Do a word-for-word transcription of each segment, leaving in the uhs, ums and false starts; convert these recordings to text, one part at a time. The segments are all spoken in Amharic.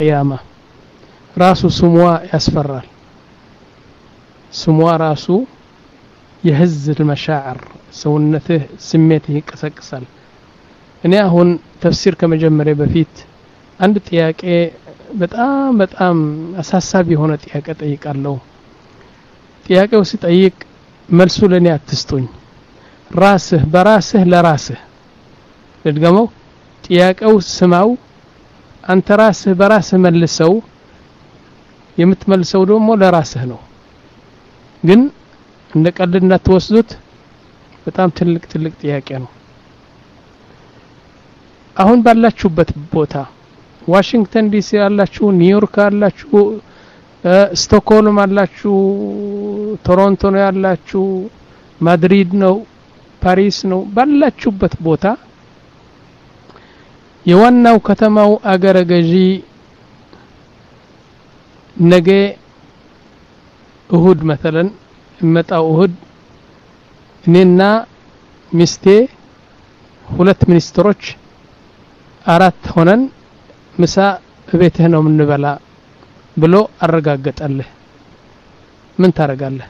قيامة راسو سموا يسفرال سموا راسو يهز المشاعر سونته سميته يقسقسال እኔ አሁን ተፍሲር ከመጀመሪያ በፊት አንድ ጥያቄ በጣም በጣም አሳሳቢ የሆነ ጥያቄ ጠይቃለሁ ጥያቄው ሲጠይቅ መልሱ ለኔ አትስጡኝ ራስህ በራስህ ለራስህ ለድገመው ጥያቄው ስማው አንተ ራስህ በራስህ መልሰው የምትመልሰው ደግሞ ለራስህ ነው ግን እንደ ቀልድና ተወስዱት በጣም ትልቅ ትልቅ ጥያቄ ነው አሁን ባላችሁበት ቦታ ዋሽንግተን ዲሲ ያላችሁ ኒውዮርክ ያላችሁ ስቶክሆልም ያላችሁ ቶሮንቶ ነው ያላችሁ ማድሪድ ነው ፓሪስ ነው ባላችሁበት ቦታ የዋናው ከተማው አገረ ገዢ ነገ እሁድ مثلا መጣው እሁድ እኔና ሚስቴ ሁለት ሚኒስትሮች አራት ሆነን ምሳ በቤትህ ነው ምንበላ ብሎ አረጋገጠልህ ምን ታረጋለህ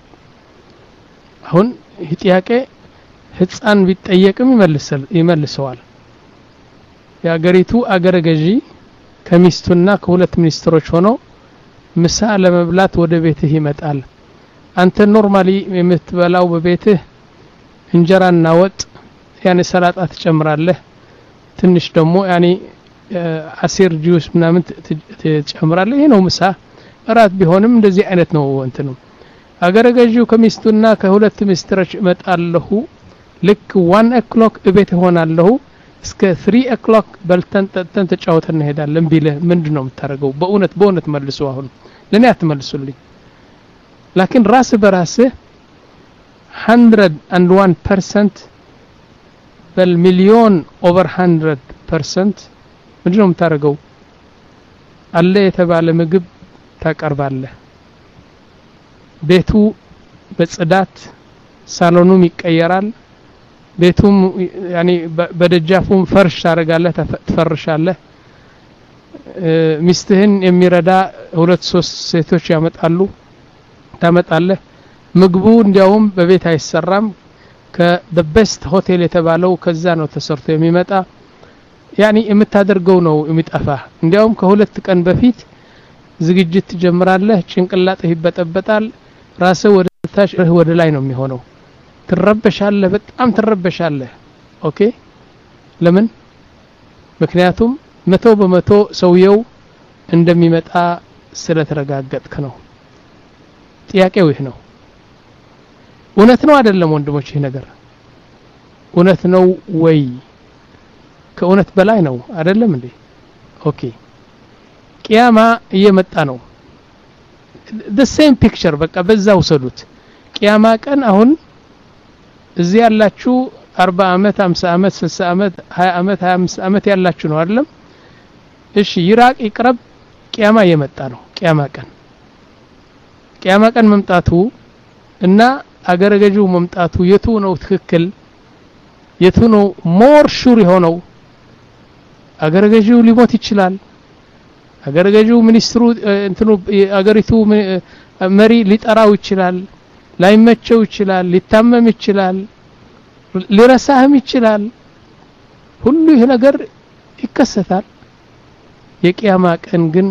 አሁን ይህ ጥያቄ ህፃን ቢጠየቅም ይመልሳል ይመልሰዋል ያገሪቱ አገረ ገዢ ከሚስቱና ከሁለት ሚኒስትሮች ሆኖ ምሳ ለመብላት ወደ ቤትህ ይመጣል አንተ ኖርማሊ የምትበላው በቤትህ እንጀራና ወጥ ያኔ ሰላጣ ትጨምራለህ ትንሽ ደግሞ ያኔ አሲር ጁስ ምናምን ትጨምራለህ ይሄ ነው ምሳ እራት ቢሆንም እንደዚህ አይነት ነው እንትኑ አገረ ገዢው ከሚስቱና ከሁለት ሚኒስትሮች መጣለሁ ልክ one o'clock እቤት ሆናለሁ እስከ three o'clock በልተን ጠጥተን ተጫውተን እንሄዳለን ቢልህ ምንድነው የምታረገው በእውነት በእውነት መልሱ አሁን ለኔ አትመልሱልኝ لكن ራስ በራስህ one hundred one percent بالمليون over one hundred percent ምንድነው የምታረገው አለ የተባለ ምግብ ታቀርባለህ ቤቱ በጽዳት ሳሎኑም ይቀየራል ቤቱም ያኒ በደጃፉም ፈርሽ ታረጋለህ ተፈርሻለህ ሚስትህን የሚረዳ ሁለት ሶስት ሴቶች ያመጣሉ ታመጣለህ ምግቡ እንዲያውም በቤት አይሰራም ከthe best hotel የተባለው ከዛ ነው ተሰርቶ የሚመጣ ያኒ የምታደርገው ነው የሚጠፋ እንዲያውም ከሁለት ቀን በፊት ዝግጅት ትጀምራለህ ጭንቅላትህ ይበጠበጣል ራስህ ወደ ታች ወደ ላይ ነው የሚሆነው ትረበሻለህ በጣም ትረበሻለህ ኦኬ ለምን ምክንያቱም መቶ በመቶ ሰውየው እንደሚመጣ ስለተረጋገጥክ ነው ጥያቄው ይሄ ነው እውነት ነው አይደለም ወንድሞች ይሄ ነገር እውነት ነው ወይ ከእውነት በላይ ነው አይደለም እንዴ ኦኬ ቂያማ እየመጣ ነው the same picture በቃ በዛው ሰዱት ቂያማ ቀን አሁን እዚህ ያላችሁ አርባ አመት ሃምሳ አመት ስልሳ አመት ሃያ አመት ሃያ አምስት አመት ያላችሁ ነው አይደለም እሺ ይራቅ ይቅረብ ቂያማ እየመጣ ነው ቂያማ ቀን ቂያማ ቀን መምጣቱ እና አገረ ገዢው መምጣቱ የቱ ነው ትክክል የቱ ነው ሞር ሹር የሆነው አገረ ገዢው ሊሞት ይችላል አገረ ገዢው ሚኒስትሩ እንትኑ አገሪቱ መሪ ሊጠራው ይችላል ላይመቸው ይችላል ሊታመም ይችላል ሊረሳህም ይችላል ሁሉ ይሄ ነገር ይከሰታል የቂያማ ቀን ግን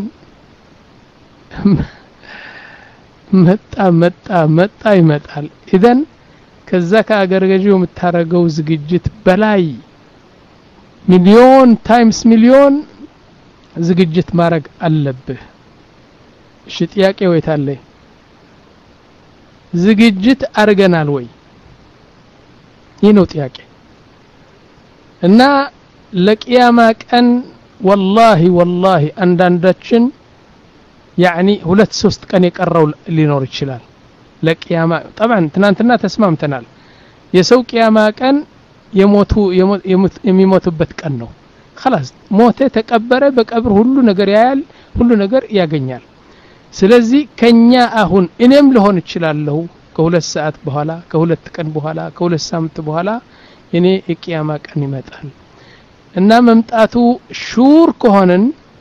መጣ መጣ መጣ ይመጣል ኢደን ከዛ ከአገረ ገዢው የምታረገው ዝግጅት በላይ ሚሊዮን ታይምስ ሚሊዮን ዝግጅት ማድረግ አለብህ እሺ ጥያቄው የታለ ዝግጅት አርገናል ወይ ይህ ነው ጥያቄ እና ለቂያማ ቀን والله والله አንዳንዳችን يعني ሁለት ሶስት ቀን የቀረው ሊኖር ይችላል ለቂያማ طبعا ትናንትና ተስማምተናል የሰው ቂያማ ቀን የሞቱ የሚሞቱበት ቀን ነው خلاص ሞተ ተቀበረ በቀብር ሁሉ ነገር ያያል ሁሉ ነገር ያገኛል ስለዚህ ከኛ አሁን እኔም ልሆን ይችላልው ከሁለት ሰዓት በኋላ ከሁለት ቀን በኋላ ከሁለት ሳምንት በኋላ እኔ የቂያማ ቀን ይመጣል እና መምጣቱ ሹር ከሆነን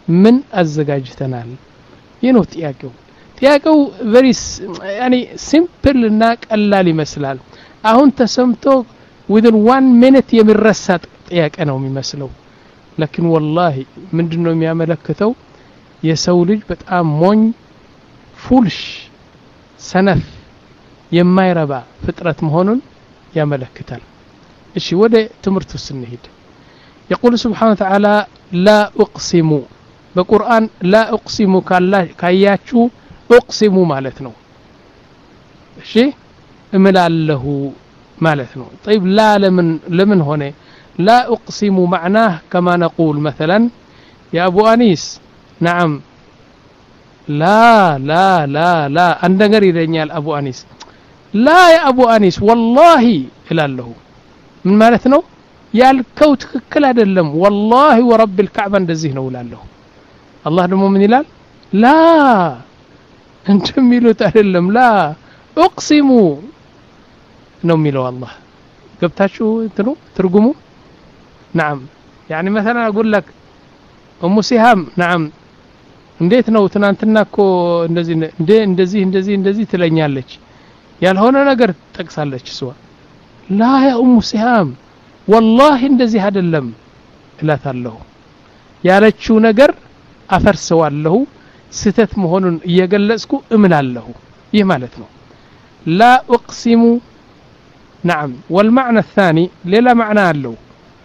ምን አዘጋጅተናል ይነው ጥያቄው ጥያቄው very يعني simple እና ቀላል ይመስላል አሁን ተሰምቶ within one minute የሚረሳ ጥያቄ ነው የሚመስለው لكن والله ምንድነው የሚያመለክተው የሰው ልጅ በጣም ሞኝ ፉልሽ ሰነፍ የማይረባ ፍጥረት መሆኑን ያመለክታል እሺ ወደ ትምርቱ ስንሄድ يقول سبحانه وتعالى لا اقسم በቁርአን لا اقسم ካያችሁ اقسم ማለት ነው እሺ እምላለሁ ማለት ነው طيب لا لمن لمن هنا لا اقسم معناه كما نقول مثلا يا ابو انيس نعم لا لا لا لا አንድ ነገር ይለኛል አቡ አኒስ لا يا ابو انيس والله እላለሁ ምን ማለት ነው ያልከው ትክክል አይደለም والله ورب الكعبه እንደዚህ ነው እላለሁ አላህ ደግሞ ምን ይላል لا انتم ሚሉት አይደለም لا اقسم ነው የሚለው አላህ ገብታችሁ እንትኑ ትርጉሙ نعم يعني مثلا اقول لك ام سهام نعم እንዴት ነው ትናንትናኮ እንደዚህ እንደ እንደዚህ እንደዚህ እንደዚህ ትለኛለች ያልሆነ ነገር ጠቅሳለች እሷ لا يا ام سهام والله እንደዚህ አይደለም እላታለሁ ያለችው ነገር አፈርሰዋለሁ ስተት መሆኑን እየገለጽኩ እምላለሁ ይህ ማለት ነው لا اقسم نعم والمعنى الثاني للا معنى له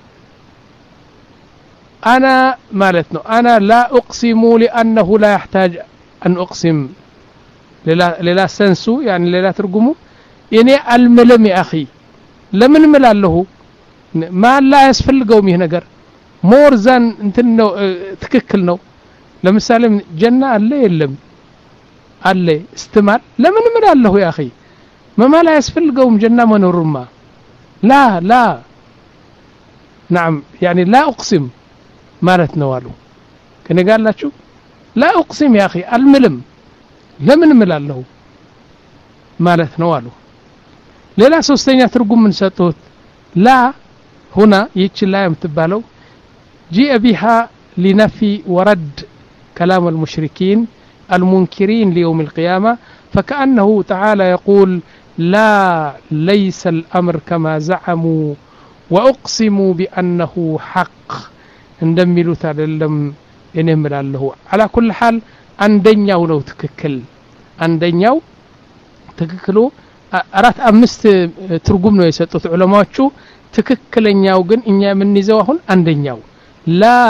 انا مالتنا انا لا اقسم لانه لا يحتاج ان اقسم للا للا سنسو يعني للا ترجمه اني الملم يا اخي لمن ملاله ما لا يسفلقوا ميه ነገር more than እንትን ነው ትክክል ነው ለምሳሌ ጀና አለ የለም አለ استمال ለምን ملاله يا اخي ما لا يسفلقوا جنة منورما لا لا نعم يعني لا اقسم مالت نوالو كنا قال لا شو لا اقسم يا اخي الملم لمن ملاله مالت نوالو ሌላ ሶስተኛ ትርጉም ምን ሰጡት لا هنا يجي لا የምትባለው جاء بها لنفي ورد كلام المشركين المنكرين ليوم القيامة فكأنه تعالى يقول لا ليس الأمر كما زعموا وأقسموا بأنه حق اندملوا تعلم ينمل الله على كل حال عندنياو لو تككل عندنياو تككلو أرات أمست ترجم ነው የሰጡት ዑለማዎቹ ትክክለኛው ግን እኛ ምን ይዘው አሁን አንደኛው لا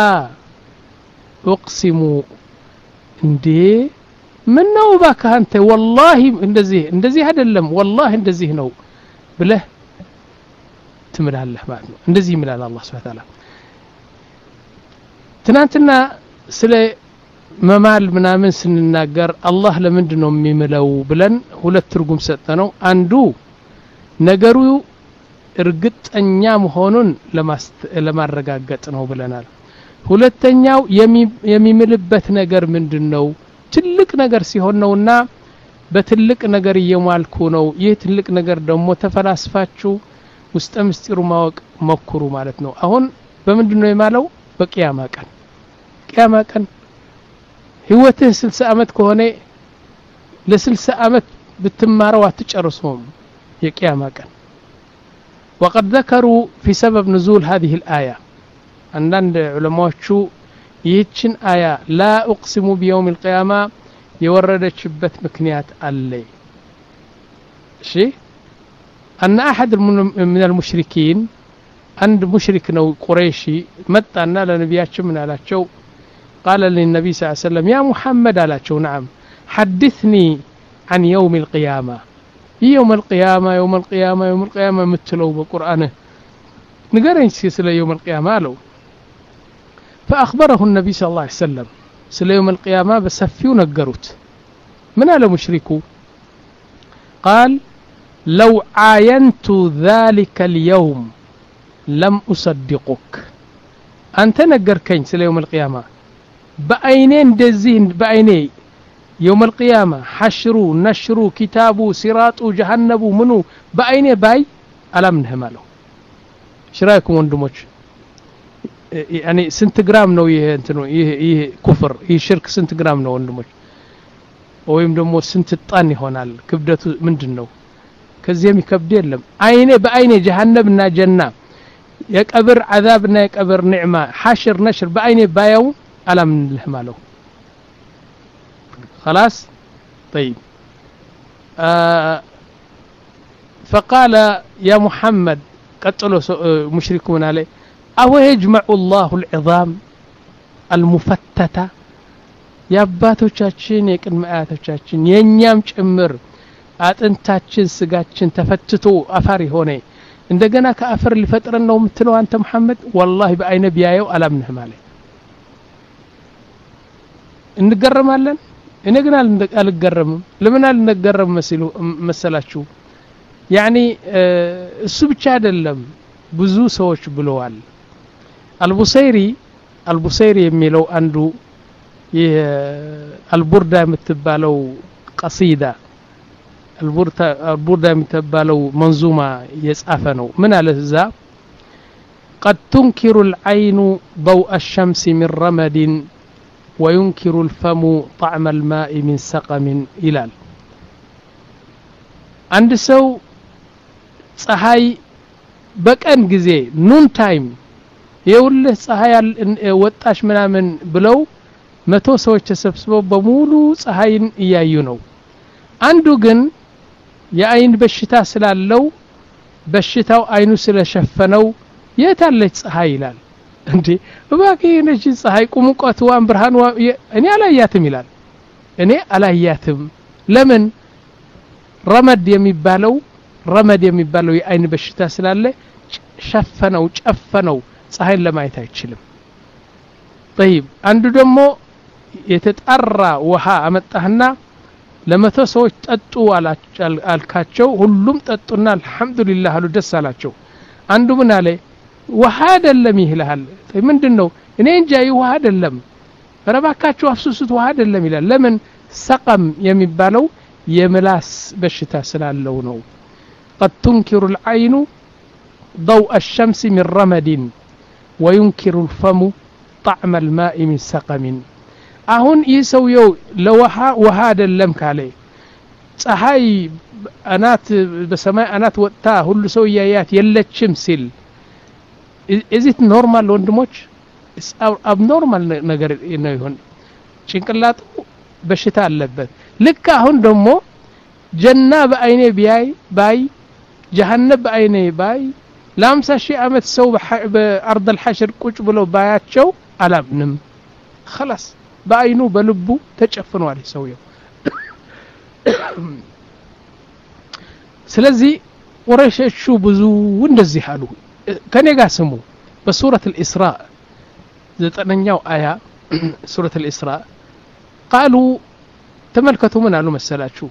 اقسم እንዴ ምን ነው ባካ አንተ والله እንደዚህ እንደዚህ አይደለም والله እንደዚህ ነው ብለህ ትምላለህ ማለት ነው እንደዚህ ይምላል አላህ Subhanahu Wa Ta'ala ትናንትና ስለ መማል ምናምን ስንናገር አላህ ለምንድን ነው የሚምለው ብለን ሁለት ትርጉም ሰጠነው አንዱ ነገሩ እርግጠኛ መሆኑን ለማረጋገጥ ነው ብለናል ሁለተኛው የሚምልበት ነገር ምንድነው ትልቅ ነገር ሲሆን ነውና በትልቅ ነገር እየማልኩ ነው ይህ ትልቅ ነገር ደግሞ ተፈላስፋችሁ ውስጥ ምስጢሩ ማወቅ መኩሩ ማለት ነው አሁን በምንድነው የማለው በቂያማ ቀን ቂያማ ቀን ህይወትህ ስልሳ አመት ከሆነ ለስልሳ አመት ብትማረው አትጨርሱም የቂያማ ቀን وقد ذكروا في سبب نزول هذه الآية عندنا علماء ይህችን አያ لا اقسم بيوم القيامه የወረደችበት ምክንያት አለ እሺ ان احد من المشركين عند مشرك ነው ቁረይሺ መጣና ለነብያችን ምን አላቸው قال للنبي صلى الله عليه وسلم يا محمد አላቸው نعم حدثني عن يوم القيامه يوم القيامه يوم القيامه يوم القيامه متلو بالقران ንገረኝ ስለ يوم القيامه አለው فأخبره النبي صلى الله عليه وسلم سل يوم القيامة بسفيو نقروت من على مشركو قال لو عاينت ذلك اليوم لم أصدقك أنت نقر كين سل يوم القيامة بأينين دزين بأيني يوم القيامة حشروا نشروا كتابوا سراطوا جهنبوا منو بأيني باي ألا منهم له شرايكم وندموش يعني سنت جرام ነው ይሄ እንትኑ ይሄ ይሄ ኩፍር ይሄ ሽርክ ስንት ግራም ነው ወንድሞች ወይም ደግሞ ስንት ጣን ይሆናል ክብደቱ ምንድነው ከዚህ የሚከብድ የለም አይኔ በአይኔ ጀሃነምና ጀና የቀብር عذابና የቀብር ኒዕማ ሐሽር ነሽር በአይኔ ባያው አላምንልህ ማለው خلاص طيب آه فقال يا محمد قتلوا مشركون عليه أو يجمع الله العظام المفتتة يا አባቶቻችን የቅድመ አያቶቻችን የኛም ጭምር አጥንታችን ስጋችን ተፈትቶ አፈር ሆነ እንደገና ከአፈር ሊፈጥረን ነው የምትለው አንተ መሐመድ والله በአይነ ቢያየው አላምንህ ማለት እንገረማለን እኔ ግን አልገረምም ለምን አልነገረም መስሉ መሰላችሁ يعني እሱ ብቻ አይደለም ብዙ ሰዎች ብለዋል አልቡሰይሪ አልቡሰይሪ የሚለው አንዱ የአልቡርዳ የምትባለው قصيدة البوردا البوردا متبالو منظومة يصافه من على ذا قد تنكر العين ضوء الشمس من رمد وينكر الفم طعم الماء من سقم إلال عند سو ፀሐይ በቀን ጊዜ ኑን ታይም የውልህ ፀሐይ ወጣሽ ምናምን ብለው መቶ ሰዎች ተሰብስበው በሙሉ ፀሐይን እያዩ ነው አንዱ ግን የአይን በሽታ ስላለው በሽታው አይኑ ስለሸፈነው የታለች ፀሐይ ይላል እንዴ እባክህ ነጂ ፀሐይ ቁሙቀቷን ብርሃን እኔ አላያትም ይላል እኔ አላያትም ለምን ረመድ የሚባለው ረመድ የሚባለው የአይን በሽታ ስላለ ሸፈነው ጨፈነው ፀሐይን ለማየት አይችልም طيب አንዱ ደግሞ የተጣራ ውሃ አመጣህና ለመቶ ሰዎች ጠጡ አልካቸው ሁሉም ጠጡና አልহামዱሊላህ አሉ ደስ አላቸው አንዱ ምን አለ ውሃ አይደለም ይላል ምንድነው እኔ እንጃ ውሃ አይደለም ረባካቸው አፍሱሱት ውሃ አይደለም ይላል ለምን ሰቀም የሚባለው የምላስ በሽታ ስላለው ነው قد تنكر العين ضوء الشمس من رمد وينكر الفم طعم الماء من سقم አሁን ይሰውየው ለውሃ ውሃ አይደለም ካለ ፀሐይ አናት በሰማይ አናት ወጣ ሁሉ ሰው ያያት የለችም ሲል is it normal ወንድሞች is abnormal ነገር ነው ይሆን ጭንቅላቱ በሽታ አለበት ልክ አሁን ደግሞ ጀና በአይኔ ቢያይ ባይ ጀሃነም በአይኔ ባይ ለአምሳ ሺህ አመት ሰው በአርض الحشر ቁጭ ብለው ባያቸው አላምንም خلاص በአይኑ በልቡ ተጨፍኗል ሰውየው ስለዚህ ወረሸሹ ብዙ እንደዚህ አሉ ከኔ ጋር ስሙ በሱረة الإسراء ዘጠነኛው አያ ሱረة الإسراء قالوا ተመልከቱ ምን አሉ መሰላችሁ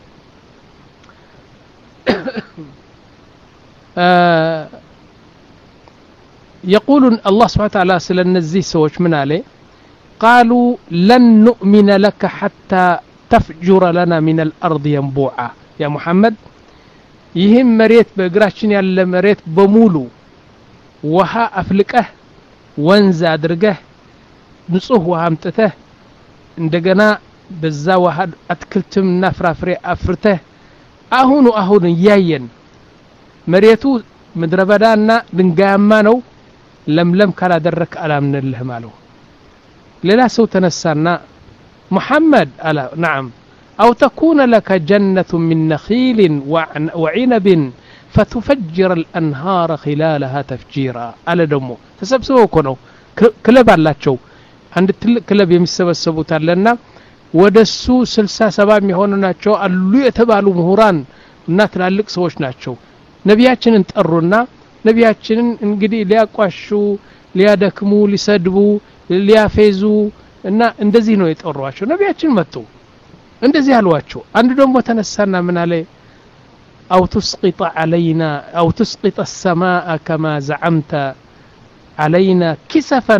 يقول الله سبحانه وتعالى سلنزي سوش من عليه قالوا لن نؤمن لك حتى تفجر لنا من الأرض ينبوعا يا محمد يهم مريت بقراشن يالا مريت بمولو وها أفلقه وانزا درقه نصوه وهامتته اندقنا بزا وها أتكلتم نفرافري أفرته أهون أهون ياين مريتو مدربدانا دنقاما نو لم لم كلا درك ألا من الله مالو للا سو تنسانا محمد ألا نعم أو تكون لك جنة من نخيل وعنب فتفجر الأنهار خلالها تفجيرا ألا دمو تسبسبوا كنو كلب الله تشو عند كلب يمسبسبوا تالنا ودسو سلسا سباب ميهوننا تشو اللو يتبالو مهوران النات لالك سوش ناتشو ነቢያችንን ጠሩና ነቢያችንን እንግዲህ ሊያቋሹ ሊያደክሙ ሊሰድቡ ሊያፌዙ እና እንደዚህ ነው የጠሯቸው ነቢያችን መጡ እንደዚህ አልዋቸው አንዱ ደግሞ ተነሳና ምን አለ أو تسقط علينا أو تسقط السماء كما زعمت علينا كسفا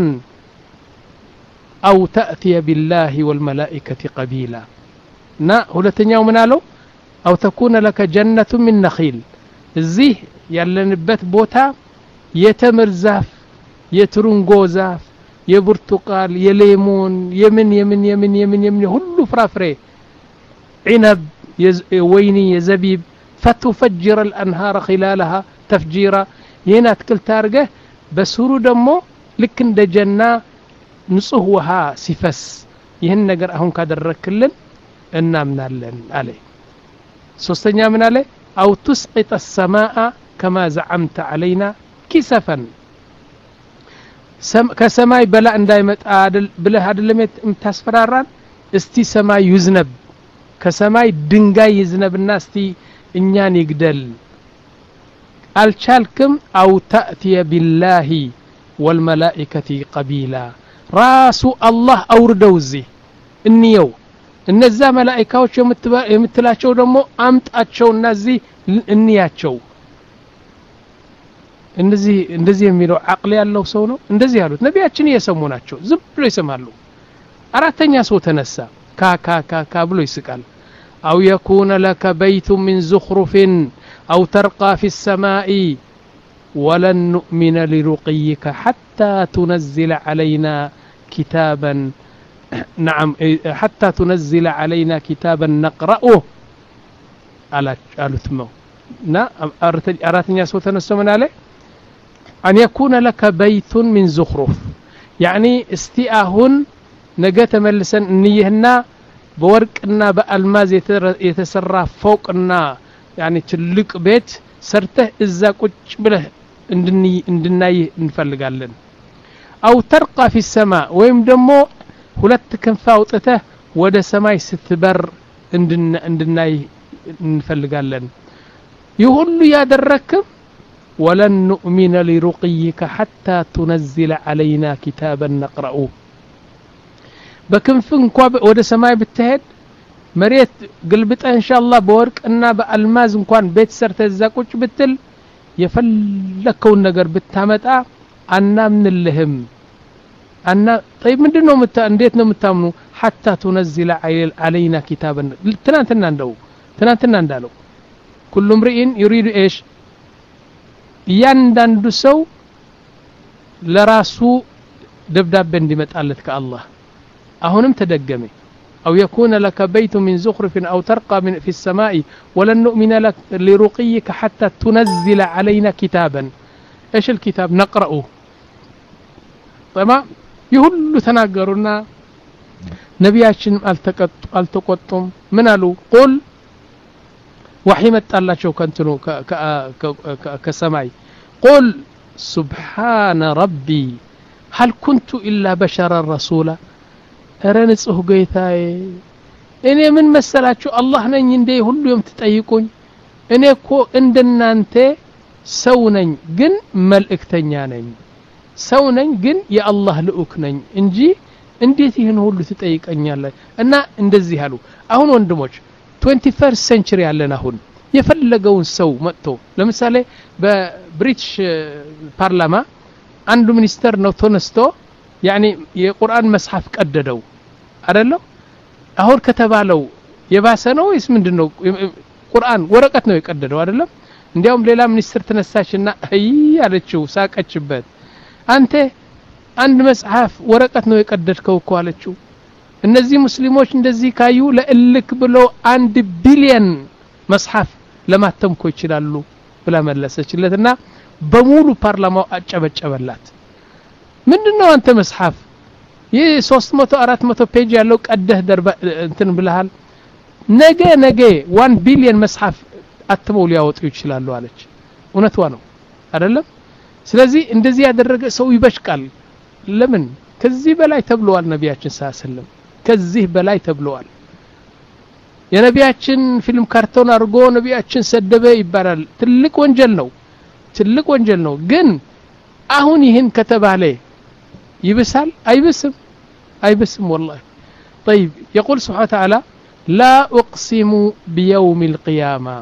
أو تأتي بالله والملائكة قبيلا نا ሁለተኛው ምን አለው أو تكون لك جنة من نخيل እዚህ ያለንበት ቦታ የተምር ዛፍ የትሩንጎ ዛፍ የብርቱቃል የሌሞን የምን የምን የምን የምን የምን ሁሉ ፍራፍሬ عنب ويني يزبيب فتفجر الأنهار خلالها تفجيرا ينا تكل تارجه بسورو دمو لكن د جنة نصه وها سفس يهن نجر أهون كادركلن እናምናለን አለ ሶስተኛ ምን አለ أو تسقط السماء كما زعمت علينا كسفا ከሰማይ በላ እንዳይመጣ አይደል ብለህ አይደለም የምታስፈራራን እስቲ ሰማይ ይዝነብ ከሰማይ ድንጋይ ይዝነብና እስቲ እኛን ይግደል አልቻልክም أو تأتي بالله والملائكة قبيلا ራሱ አላህ አውርደው እዚህ እንየው እነዛ መላእክቶች የምትላቸው ደግሞ አምጣቸውና እዚህ እንያቸው እንደዚህ እንደዚህ የሚለው አቅል ያለው ሰው ነው እንደዚህ ያሉት ነቢያችን እየሰሙ ናቸው ዝም ብሎ ይሰማሉ አራተኛ ሰው ተነሳ ካ ካ ካ ካ ብሎ ይስቃል أو يكون لك بيت من زخرف أو ترقى في السماء ولن نؤمن لرقيك حتى تنزل علينا كتابا نعم حتى تنزل علينا كتابا نقرأه على قالتمو نا أراتني سو تنسو من عليه أن يكون لك بيت من زخرف يعني استئهن نجت ملسا نيهنا بورقنا بالماز يتسرى فوقنا يعني تلق بيت سرته اذا قچ بله اندني اندناي انفلغالن أو ترقى في السماء ويم دمو ሁለት ክንፍ አውጥተህ ወደ ሰማይ ስትበር እንድናይ እንፈልጋለን ይሁሉ ያደረክም ولن نؤمن لرقيك حتى تنزل علينا كتابا نقرأه በክንፍ እንኳን ወደ ሰማይ ብትሄድ መሬት ግልብጣ ኢንሻአላህ በወርቅና በአልማዝ እንኳን ቤት ሰርተህ እዛ ቁጭ ብትል የፈለከውን ነገር ብታመጣ አናምንልህም أنا طيب من دونه مت أنديت نو متامنو حتى تنزل علينا كتابا تنانتنا ندو تنانتنا ندالو كل امرئ يريد إيش يندن دسو لراسو دبداب بندي متقالتك الله أهونم تدقمي أو يكون لك بيت من زخرف أو ترقى من في السماء ولن نؤمن لك لرقيك حتى تنزل علينا كتابا إيش الكتاب نقرأه تمام يهلو تناغرونا نبياتشن التقطم من قالوا قل وحي متاللاچو كنتنو كسماي قل سبحان ربي هل كنت الا بشرا رسولا ارنصه غيتاي اني من مسلاچو الله نኝ እንዴ ሁሉ የምትጠይቁኝ እኔ እኮ እንደናንተ ሰው ነኝ ግን መልእክተኛ ነኝ ሰው ነኝ ግን የአላህ ልኡክ ነኝ እንጂ እንዴት ይሄን ሁሉ ትጠይቀኛለህ እና እንደዚህ አሉ አሁን ወንድሞች twenty-first century ያለን አሁን የፈለገውን ሰው መጥቶ ለምሳሌ በብሪቲሽ ፓርላማ አንዱ ሚኒስተር ነው ተነስቶ يعني የቁርአን መጽሐፍ ቀደደው አይደለም አሁን ከተባለው የባሰ ነው ወይስ ምንድነው ቁርአን ወረቀት ነው የቀደደው አይደለም እንዲያውም ሌላ ሚኒስተር ተነሳችና አይ አለችው ሳቀችበት አንተ አንድ መጽሐፍ ወረቀት ነው የቀደድከው እኮ አለችው እነዚህ ሙስሊሞች እንደዚህ ካዩ ለእልክ ብሎ አንድ ቢሊየን መጽሐፍ ለማተምኮ ይችላሉ ብላ መለሰችለትና በሙሉ ፓርላማው አጨበጨበላት ምንድነው አንተ መጽሐፍ ይህ three hundred four hundred ፔጅ ያለው ቀደህ ደርባ እንትን ብለሃል ነገ ነገ one ቢሊየን መጽሐፍ አትመው ሊያወጡ ይችላሉ አለች እውነቷ ነው አይደለም ስለዚህ እንደዚህ ያደረገ ሰው ይበሽቃል ለምን ከዚህ በላይ ተብሏል ነቢያችን ሰለላሁ ከዚህ በላይ ተብሏል የነቢያችን ፊልም ካርቶን አርጎ ነቢያችን ሰደበ ይባላል ትልቅ ወንጀል ነው ትልቅ ወንጀል ነው ግን አሁን ይሄን ከተባለ ይብሳል አይብስም አይብስም والله طيب يقول سبحانه وتعالى لا اقسم بيوم القيامه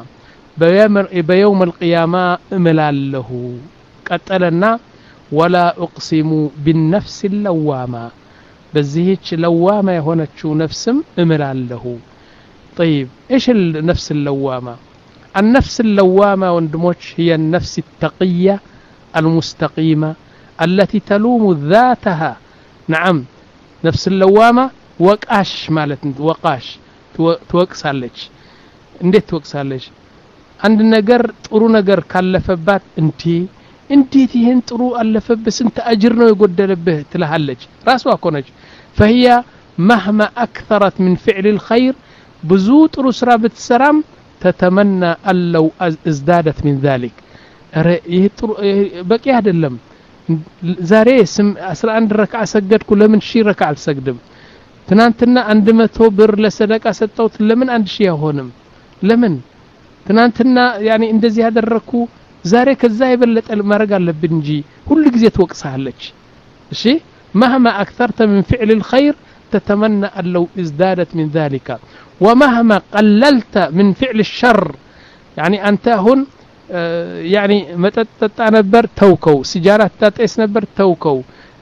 بيوم القيامه املاله قتلنا ولا اقسم بالنفس اللوامه بزيهች لوامه የሆነችው ነፍስም እምላለሁ طيب ايش النفس اللوامه النفس اللوامه ወንድሞች هي النفس التقيه المستقيمه التي تلوم ذاتها نعم نفس اللوامة وقاش ማለት ወቃሽ ትወቅሳለች እንዴት ትወቅሳለች አንድ ነገር ጥሩ ነገር ካለፈባት እንዴ እንዴት ይሄን ጥሩ አለፈበት ስንት አጅር ነው የጎደለብህ ትልሃለች ራሷ ኮነች فهي مهما اكثرت من فعل الخير ብዙ ጥሩ ስራ ብትሰራም تتمنى أن لو ازدادت من ذلك ይሄ ጥሩ በቂ አይደለም ዛሬ አስራ አንድ ረካዓ ሰገድኩ ለምን ሺህ ረካዓ አልሰግድም ትናንትና አንድ መቶ ብር ለሰደቃ ሰጣውት ለምን አንድ ሺህ አይሆንም ለምን ትናንትና ያኒ እንደዚህ ያደረኩ ዛሬ ከዛ የበለጠ ማረግ አለብኝ እንጂ ሁሉ ጊዜ ትወቅሳለች እሺ مهما اكثرت من فعل الخير تتمنى ان لو ازدادت من ذلك ومهما قللت من فعل الشر يعني انت هون يعني መጠጣ ነበር ተውከው ሲጋራ ታጠስ ነበር ተውከው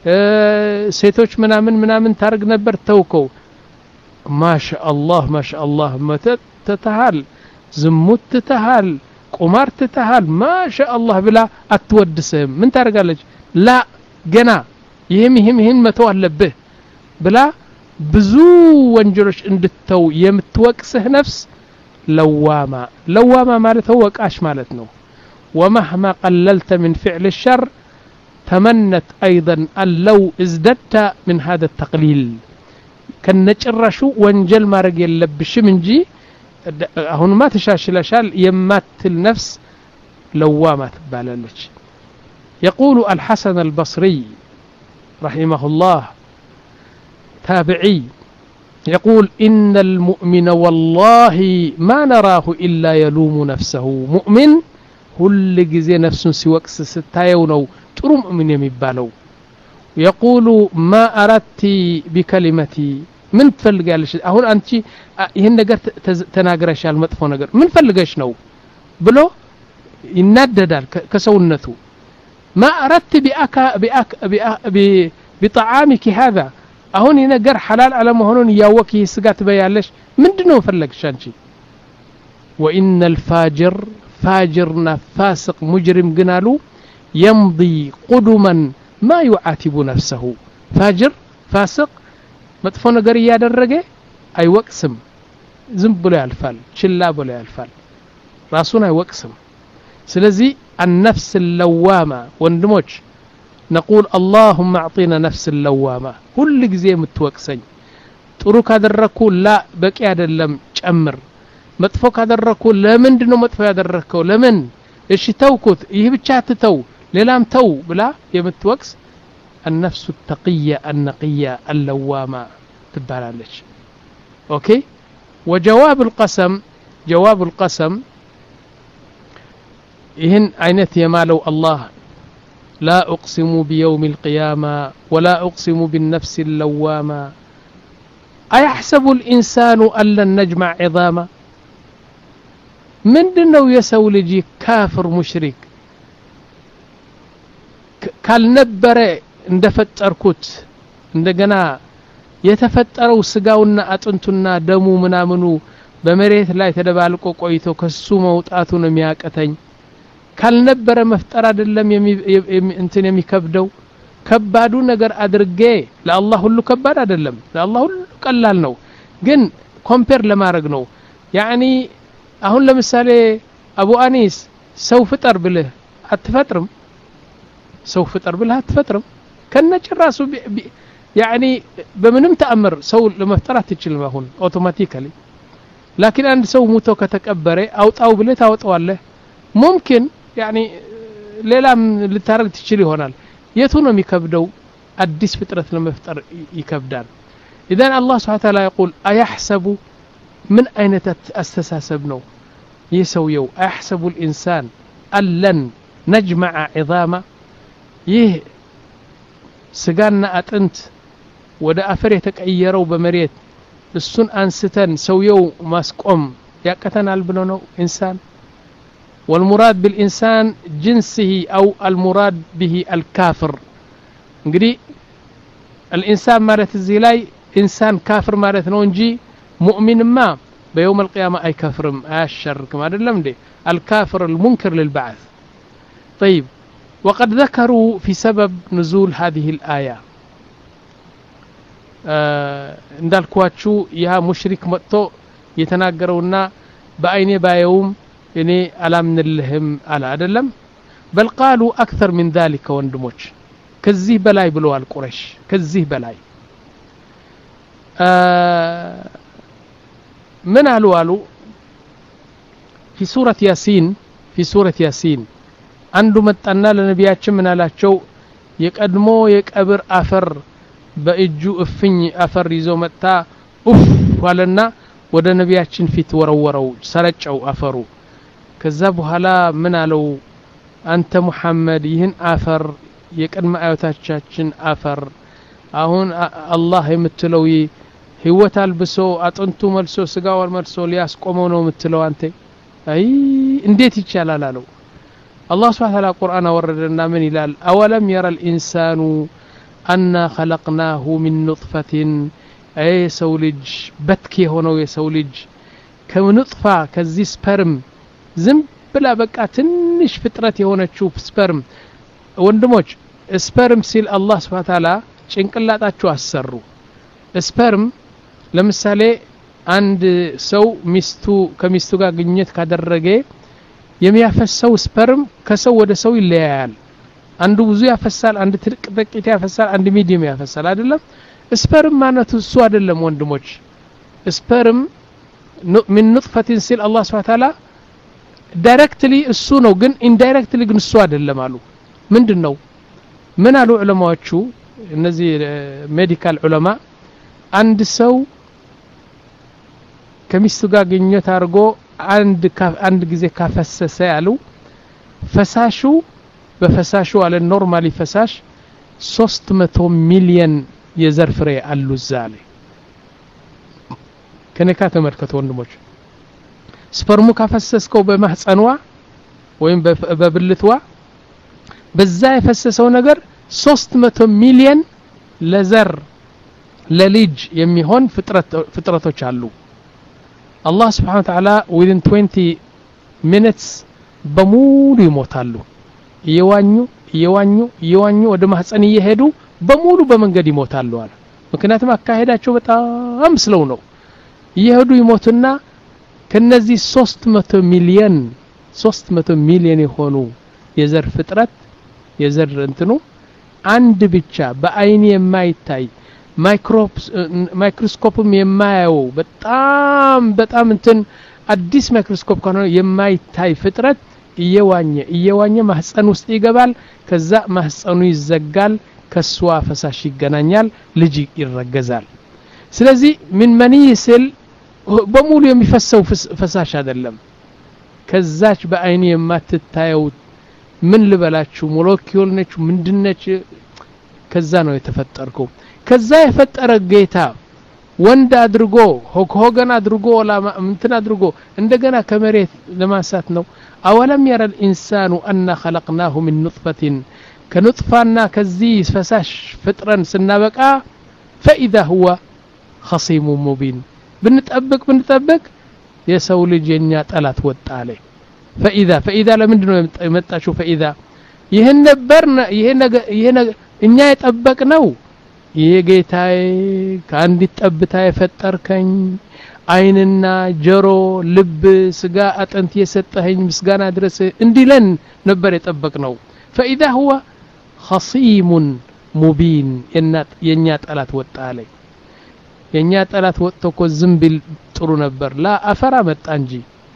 ሴቶች ምናምን ምናምን ታርግ ነበር ተውከው ማሻአላህ ማሻአላህ መጠጥ ተታሃል ዝሙት ተታሃል ቁማር ተታሃል ማሻአላህ ብላ አትወድስም ምን ታርጋለች ላ ገና ይሄም ይሄም ይሄን መተው አለብህ ብላ ብዙ ወንጀሎች እንድትተው የምትወቅስህ ነፍስ ለዋማ ለዋማ ማለት ወቃሽ ማለት ነው ومهما قللت من فعل الشر تمنت أيضا أن لو ازددت من هذا التقليل كنجرشو وانجل ما رجل لبش منجي هون ما تشاشل شال يمات النفس لوامة بالالج يقول الحسن البصري رحمه الله تابعي يقول إن المؤمن والله ما نراه إلا يلوم نفسه مؤمن كل ጊዜ ነፍሱን ሲወቅስ ስታየው ነው ጥሩ ሙእሚን የሚባለው يقول ما أردت بكلمتي ምን ትፈልጋለሽ አሁን አንቺ ይሄን ነገር ተናግረሻል መጥፎ ነገር ምን ፈልገሽ ነው ብሎ ይናደዳል ከሰውነቱ ما أردت بأك بأك بطعامك هذا አሁን ይሄ ነገር حلال على መሆኑን ያወቂ ስጋት በያለሽ ምንድነው ፈለግሽ አንቺ وإن الفاجر فاجرنا فاسق مجرم قنالو يمضي قدما ما يعاتب نفسه فاجر فاسق مطفو ነገር ያደረገ አይወቅስም ዝም ብሎ ያልፋል ችላ ብሎ ያልፋል ራሱን አይወቅስም ስለዚህ النفس اللوامة ወንድሞች نقول اللهم اعطينا نفس اللوامة كل ጊዜ የምትወቅሰኝ ጥሩ ካደረኩ ላ በቂ አይደለም ጨምር መጥፎ ካደረኩ ለምንድን ነው መጥፎ ያደረከው ለምን እሺ ተውኩት ይሄ ብቻ ተተው ሌላም ተው ብላ የምትወቅስ النفس التقية النقية اللوامة ትባላለች ኦኬ وجواب القسم جواب القسم ይህን አይነት የማለው الله لا أقسم بيوم القيامة ولا أقسم بالنفس اللوامة أيحسب الإنسان أن لن نجمع عظاما ምንድነው የሰው ልጅ ካፍር ሙሽሪክ ካልነበረ እንደፈጠርኩት እንደገና የተፈጠረው ስጋውና አጥንቱና ደሙ ምናምኑ በመሬት ላይ ተደባልቆ ቆይቶ ከሱ መውጣቱ ነው የሚያቀተኝ ካልነበረ መፍጠር አይደለም እንትን የሚከብደው ከባዱ ነገር አድርጌ ለአላህ ሁሉ ከባድ አይደለም ለአላህ ሁሉ ቀላል ነው ግን ኮምፔር ለማድረግ ነው ያኒ አሁን ለምሳሌ አቡ አኒስ ሰው ፍጠር ብለህ አትፈጥርም ሰው ፍጠር ብለህ አትፈጥርም ከነጭራሱ ያኒ በምንም ተአምር ሰው ለመፍጠር አትችልም አሁን አውቶማቲካሊ لكن አንድ ሰው ሙቶ ከተቀበረ አውጣው ብለህ ታወጣዋለህ ممكن يعني ሌላም ልታረግ ትችል ይሆናል የቱ ነው የሚከብደው አዲስ ፍጥረት ለመፍጠር ይከብዳል اذا الله سبحانه وتعالى يقول ايحسب من أين أستساسب نو يسويو أحسب الإنسان ألن نجمع عظاما يه سجاننا أتنت ودا أفريتك أيرو بمريت السن أنستن سويو ماسكم يكتن البنونو إنسان والمراد بالإنسان جنسه أو المراد به الكافر نقري الإنسان مارت الزلاي إنسان كافر مارت نونجي مؤمن ما بيوم القيامة أي كافرم أشر كما دلم دي الكافر المنكر للبعث طيب وقد ذكروا في سبب نزول هذه الآية እንዳልኳችሁ ያ ሙሽሪክ መጥቶ የተናገረውና በአይኔ ባየውም እኔ አላምንልህም አላ አይደለም بل قالوا أكثر من ذلك ወንድሞች ከዚህ በላይ ብለዋል ቁረይሽ ከዚህ በላይ من قالوا قالوا في سورة ياسين في سورة ياسين عنده መጣና ለነቢያችን ምን አላቸው የቀድሞ የቀብር አፈር በእጁ እፍኝ አፈር ይዞ መጣ ኡፍ ዋለና ወደ ነቢያችን ፊት ወረወረው ሰረጨው አፈሩ ከዛ በኋላ ምን አለው አንተ ሙሐመድ ይህን አፈር የቀድሞ አያቶቻችን አፈር አሁን አላህ የምትለው ህይወት አልብሶ አጥንቱ መልሶ ስጋው መልሶ ሊያስቆመው ነው የምትለው አንተ አይ እንዴት ይቻላል አለው الله سبحانه وتعالى القرآن وردنا من إلال أولم يرى الإنسان أنا خلقناه من نطفة أي سولج بتكي هنا يسولج كنطفة كزي سبرم زم بلا بقى تنش فترة هنا تشوف سبرم وندموج سبرم سيل الله سبحانه وتعالى ጭንቅላታቸው አሰሩ ስፐርም ለምሳሌ አንድ ሰው ሚስቱ ከሚስቱ ጋር ግንኙነት ካደረገ የሚያፈሰው ስፐርም ከሰው ወደ ሰው ይለያያል አንዱ ብዙ ያፈሳል አንድ ትልቅ ጥቂት ያፈሳል አንድ ሚዲየም ያፈሳል አይደለም ስፐርም ማለት እሱ አይደለም ወንድሞች ስፐርም من نطفة سيل الله سبحانه وتعالى directly እሱ ነው ግን indirectly ግን እሱ አይደለም አሉ ምንድነው ምን አሉ ዑለማዎቹ እነዚህ ሜዲካል ዑለማ አንድ ሰው ከሚስቱ ጋር ግንኙነት አድርጎ አንድ አንድ ጊዜ ካፈሰሰ ያሉ ፈሳሹ በፈሳሹ አለ ኖርማሊ ፈሳሽ ሶስት መቶ ሚሊዮን የዘር ፍሬ አሉ ዛለ ከነካ ተመልከቱ ወንድሞች ስፐርሙ ካፈሰስከው በማህፀንዋ ወይም በብልትዋ በዛ የፈሰሰው ነገር ሶስት መቶ ሚሊዮን ለዘር ለልጅ የሚሆን ፍጥረት ፍጥረቶች አሉ الله سبحانه وتعالى within twenty minutes በሙሉ ይሞታሉ ይዋኙ ይዋኙ ይዋኙ ወደ ማህፀን እየሄዱ በሙሉ በመንገድ ይሞታሉ አለ ምክንያቱም አካሄዳቸው በጣም ስለው ነው ይሄዱ ይሞቱና ከነዚህ ሶስት መቶ ሚሊዮን ሶስት መቶ ሚሊዮን የሆኑ የዘር ፍጥረት የዘር እንትኑ አንድ ብቻ በአይን የማይታይ ማይክሮፕስ ማይክሮስኮፕም የማያው በጣም በጣም እንትን አዲስ ማይክሮስኮፕ ከሆነ የማይታይ ፍጥረት እየዋኘ እየዋኘ ማህፀን ውስጥ ይገባል ከዛ ማህፀኑ ይዘጋል ከሷ ፈሳሽ ይገናኛል ልጅ ይረገዛል ስለዚህ ምን መንይስል በሙሉ የሚፈሰው ፈሳሽ አይደለም ከዛች በአይን የማትታየው ምን ልበላችሁ ሞለኪውል ነች ምንድነች ከዛ ነው የተፈጠርከው ከዛ የፈጠረ ጌታ ወንድ አድርጎ ሆግሆገን አድርጎ ወላ እንትን አድርጎ እንደገና ከመሬት ለማንሳት ነው አወለም يرى الانسان ان خلقناه من نطفه كنطفنا ከዚህ ፈሳሽ ፍጥረን ስናበቃ فاذا هو خصيم مبين ብንጠብቅ ብንጠብቅ የሰው ልጅ የኛ ጠላት ወጣለ فاذا فاذا ለምንድነው የመጣችው فاذا ይሄን ነበር ይሄ ይሄ እኛ የጠበቅነው የጌታዬ ከአንድ ጠብታ የፈጠርከኝ አይንና ጆሮ ልብ ስጋ አጥንት የሰጠኸኝ ምስጋና ድረስ እንዲለን ነበር የጠበቅነው فاذا هو خصيم مبين የኛ ጠላት ወጣለ የኛ ጠላት ወጥቶ ዝምብል ጥሩ ነበር ላ አፈራ መጣ እንጂ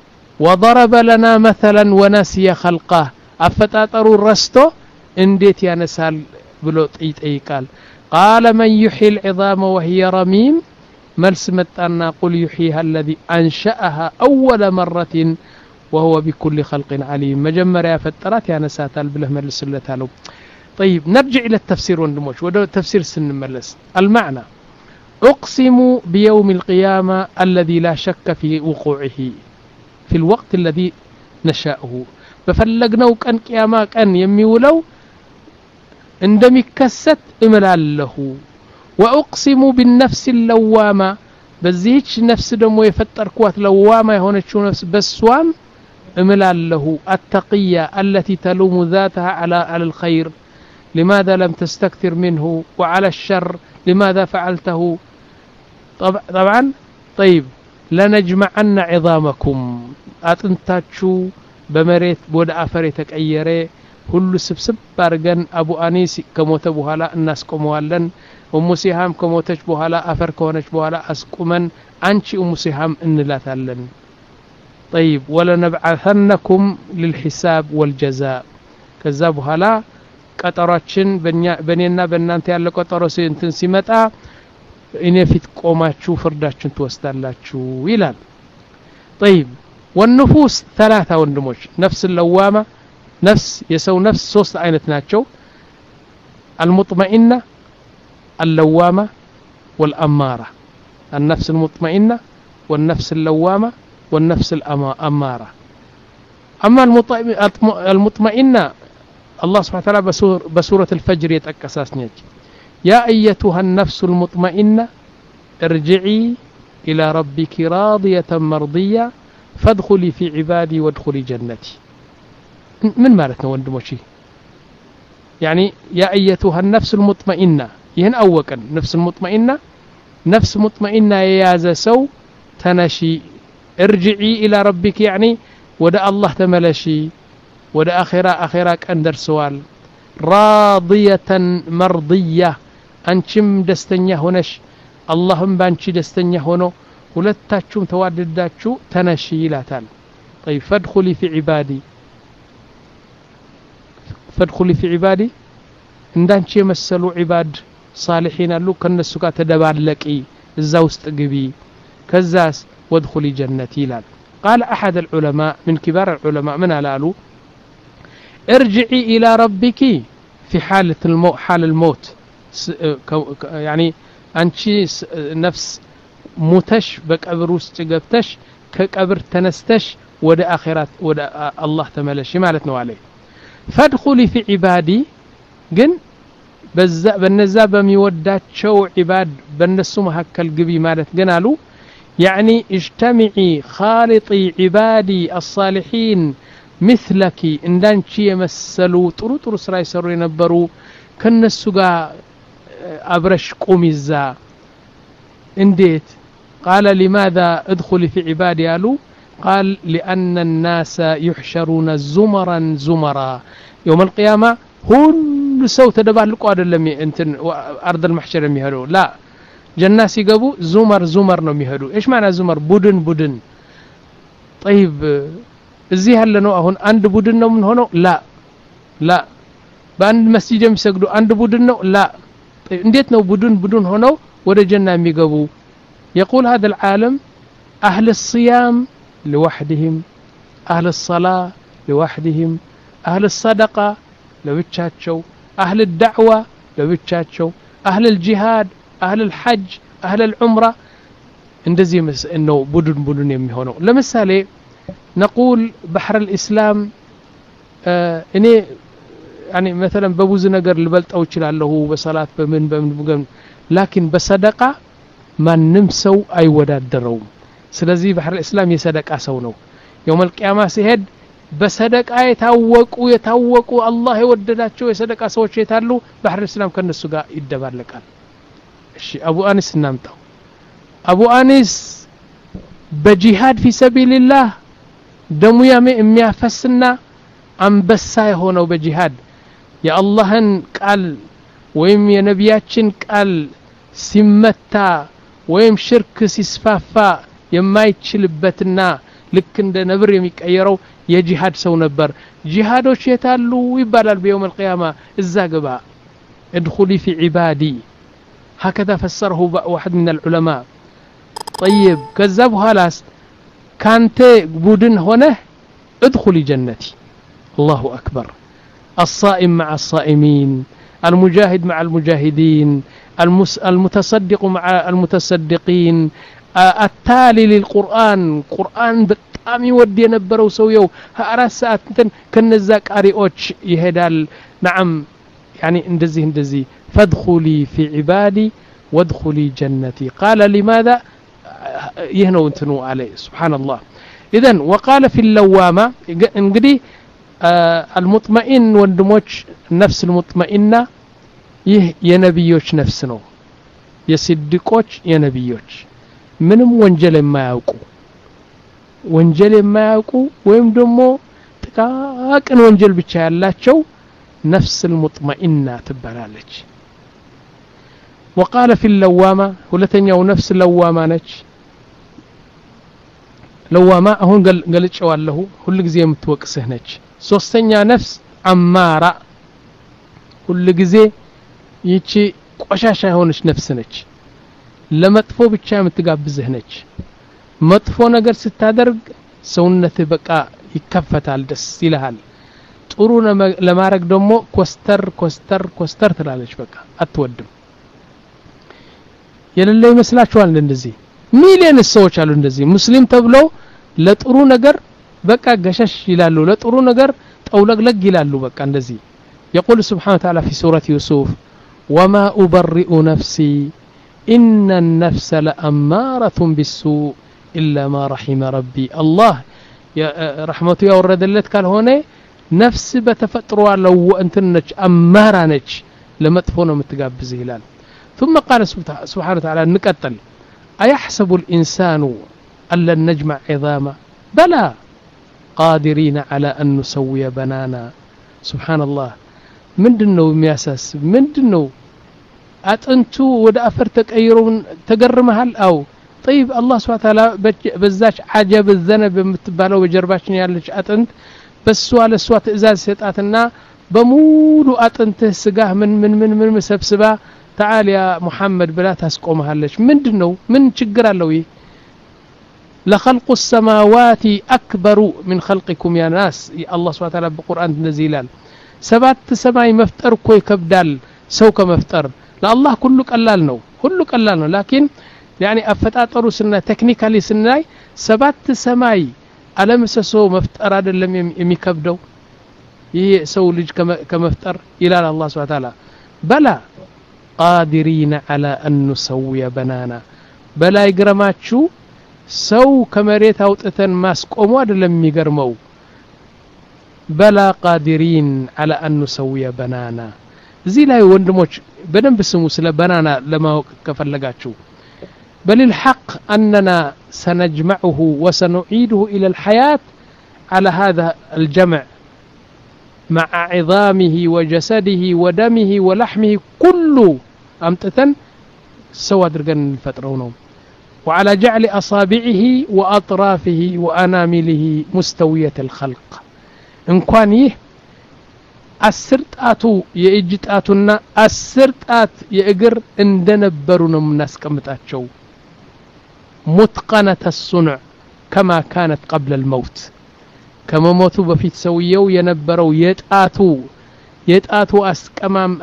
وضرب لنا مثلا ونسي خلقه አፈጣጠሩ ረስቶ እንዴት ያነሳል ብሎ ይጠይቃል قال من يحيي العظام وهي رميم ملس متانا قل يحييها الذي انشأها اول مرة وهو بكل خلق عليم مجمريا فترات يا نساتال بله ملسلتالو طيب نرجع الى التفسير وندموش وده تفسير سنملس المعنى اقسم بيوم القيامة الذي لا شك في وقوعه في الوقت الذي نشاءه بفلقناو كان قيامة كان يميولو እንደሚከሰት እመላለሁ واقسم بالنفس اللوامه በዚህች ነፍስ ደግሞ የፈጠርኳት ለዋማ የሆነችው ነፍስ በሷም እምላለው التقية التي تلوم ذاتها على على الخير لماذا لم تستكثر منه وعلى الشر لماذا فعلته طبعا طيب لنجمعن عظامكم አጥንታችሁ በመሬት ወደ አፈር የተቀየረ ሁሉ ስብስብ አርገን አቡ አኒስ ከሞተ በኋላ እናስቆመዋለን ኡሙ ሲሃም ከሞተች በኋላ አፈር ከሆነች በኋላ አስቁመን አንቺ ኡሙ ሲሃም እንላታለን طيب ولنبعثنكم للحساب والجزاء ከዛ በኋላ ቀጠሯችን በእኛ በእኔና በእናንተ ያለ ቀጠሮ እንትን ሲመጣ እኔ ፊት ቆማችሁ ፍርዳችሁን ትወስዳላችሁ ይላል طيب والنفوس ثلاثه ወንድሞች ነፍስ اللوامه نفس يسو نفس ሶስት አይነት ናቸው المطمئنه اللوامه والاماره النفس المطمئنه والنفس اللوامه والنفس الاماره اما المطمئنه الله سبحانه وتعالى بسوره الفجر يتقساسنيች يا ايتها النفس المطمئنه ارجعي الى ربك راضيه مرضيه فادخلي في عبادي وادخلي جنتي من مالتنا وندموشي يعني يا ايتها النفس المطمئنه يهن اوقن نفس المطمئنه نفس مطمئنه يا زسو تنشي ارجعي الى ربك يعني ودا الله تملشي ودا اخره اخره كان درسوال راضيه مرضيه انچم دستኛ ሆነሽ اللهم بانچ دستኛ ሆኖ ሁለታችሁም ተዋደዳችሁ ተነሺ ይላታል طيب فادخلي في عبادي فادخلي في عبادي እንዳንቺ የመሰሉ عباد صالحين አሉ ከነሱ ጋር ተደባለቂ እዛ ውስጥ ግቢ ከዛስ وادخلي جنتي ይላል قال احد العلماء من كبار العلماء من قالوا ارجعي الى ربك في حاله الموت حال الموت يعني አንቺ ነፍስ موتش بقبر ውስጥ ገብተሽ ከቀብር ተነስተሽ ወደ አኺራት ወደ አላህ ተመለሽ ማለት ነው አለይ فادخلي في عبادي ግን በዛ በነዛ በሚወዳቸው عباد በነሱ መሐከል ግቢ ማለት ግን አሉ يعني اجتمعي خالطي عبادي الصالحين مثلك እንዳንቺ የመሰሉ ጥሩ ጥሩ ስራ ይሰሩ የነበሩ ከነሱ ጋር አብረሽ ቁሚዛ እንዴት قال لماذا ادخلي في عبادي قالوا قال لأن الناس يحشرون زمرا زمرا يوم القيامة كل سو تدبالقوا አይደለም እንትን አርድ المحشر የሚሄዱ لا جنة ሲገቡ زمر زمر ነው የሚሄዱ ايش معنى زمر ቡድን ቡድን طيب እዚህ ያለ ነው አሁን አንድ ቡድን ነው ምን ሆነው لا لا በአንድ መስጂድ የሚሰግዱ አንድ ቡድን ነው لا እንዴት ነው ቡድን ቡድን ሆነው ወደ ጀና የሚገቡ يقول هذا العالم أهل الصيام لوحدهم أهل الصلاة لوحدهم أهل الصدقة لوحدهم أهل الدعوة لوحدهم أهل الجهاد أهل الحج أهل العمرة اندزي إنه بدن بدن يمهونه لمثالي نقول بحر الإسلام آه إني يعني مثلا ببوز نجر لبلت أو تشيل له بصلاة بمن بمن لكن بصدقة ማንም ሰው አይወዳደረውም ስለዚህ ባህር እስላም የሰደቃ ሰው ነው يوم القيامه ሲሄድ በሰደቃ የታወቁ የታወቁ አላህ የወደዳቸው የሰደቃ ሰዎች የታሉ ባህር እስላም ከነሱ ጋር ይደባለቃል እሺ አቡ አኒስ እናምጣው አቡ አኒስ በጂሃድ في سبيل الله ደሙ የሚያፈስና አንበሳ የሆነው በጂሃድ የአላህን ቃል ወይም የነቢያችን ቃል ሲመታ ወይም ሽርክ ሲስፋፋ የማይችልበትና ልክ እንደ ነብር የሚቀየረው የጂሃድ ሰው ነበር ጂሃዶች የታሉ ይባላል በيوم القيامه እዛ ገባ ادخلي في عبادي هكذا فسره واحد من العلماء طيب ከዛ በኋላስ ካንተ ቡድን ሆነ ادخلي جنتي الله اكبر الصائم مع الصائمين المجاهد مع المجاهدين المتصدق مع المتصدقين التالي للقرآن قرآن በጣም ይወድ የነበረው ሰውየው አራት ሰዓት እንትን ከነዛ ቃሪዎች ይሄዳል نعم يعني እንደዚህ እንደዚህ فادخلي في عبادي وادخلي جنتي قال لماذا يهنو እንትኑ عليه سبحان الله اذا وقال في اللوامه እንግዲህ المطمئن ወንድሞች ነፍስ المطمئنة ይህ የነብዮች ነፍስ ነው የሲድቆች የነብዮች ምንም ወንጀል የማያውቁ ወንጀል የማያውቁ ወይም ደግሞ ጥቃቅን ወንጀል ብቻ ያላቸው ነፍስ المطمئنة ትባላለች وقال في اللوامة ሁለተኛው ነፍስ ለዋማ ነች ለዋማ አሁን ገልጬዋለሁ ሁሉ ጊዜ የምትወቅስህ ነች ሶስተኛ ነፍስ አማራ ሁሉ ጊዜ ይቺ ቆሻሻ የሆነች ነፍስ ነች ለመጥፎ ብቻ የምትጋብዝህ ነች መጥፎ ነገር ስታደርግ ሰውነትህ በቃ ይከፈታል ደስ ይልሃል ጥሩ ለማድረግ ደግሞ ኮስተር ኮስተር ኮስተር ትላለች በቃ አትወድም የሌለ ይመስላችኋል እንደዚህ ሚሊዮን ሰዎች አሉ እንደዚህ ሙስሊም ተብለው ለጥሩ ነገር በቃ ገሸሽ ይላሉ ለጥሩ ነገር ጠውለግለግ ይላሉ በቃ እንደዚህ يقول سبحانه وتعالى في سورة يوسف وما أبرئ نفسي إن النفس لأمارة بالسوء إلا ما رحم ربي الله يا رحمته يا وردلت قال هنا نفس بتفتروا لو أنتنج أمارة نج لمدفونه متقابز هلال ثم قال سبحانه وتعالى نكتل أيحسب الإنسان أن لن نجمع عظاما بلى قادرين على أن نسوي بنانا سبحان الله من دنو مياساس من دنو أتنتو ودا أفرتك أيرون تقرمها أو طيب الله سبحانه وتعالى بزاش عجب الذنب متبالو بجرباشن يالج أتنت بس سؤال سوات إزاز سيطاتنا بمولو أتنته سقاه من من من من مسبسبا تعال يا محمد بلا تسقومها لش من دنو من شجر اللوي لخلق السماوات أكبر من خلقكم يا ناس الله سبحانه وتعالى بالقرآن نزيلال سبات سماي مفتر كوي كبدال سوك مفتر لا الله كله قلال نو كله قلال نو لكن يعني أفتاطرو سنة تكنيكالي سناي سبات سماي على مسسو مفتر هذا لم يمكبدو يي سو لج كمفتر إلى الله سبحانه وتعالى بلا قادرين على أن نسوي بنانا بلا يقرماتشو سو كمريت أوتتن ماسكومو أدلم يقرمو بلا قادرين على أن نسوي بنانا زي لا يوندموش بدن بسمو سلا بنانا لما كفلقاتشو بل الحق أننا سنجمعه وسنعيده إلى الحياة على هذا الجمع مع عظامه وجسده ودمه ولحمه كله أمتتن سوى درقن الفترونهم وعلى جعل أصابعه وأطرافه وأنامله مستوية الخلق إن كان يه السرت آتو يأجت آتونا السرت آت يأجر اندنبرون من ناس كمتاتشو متقنة الصنع كما كانت قبل الموت كما موتوا بفيت سويو ينبروا يتآتو يتآتو أسكمام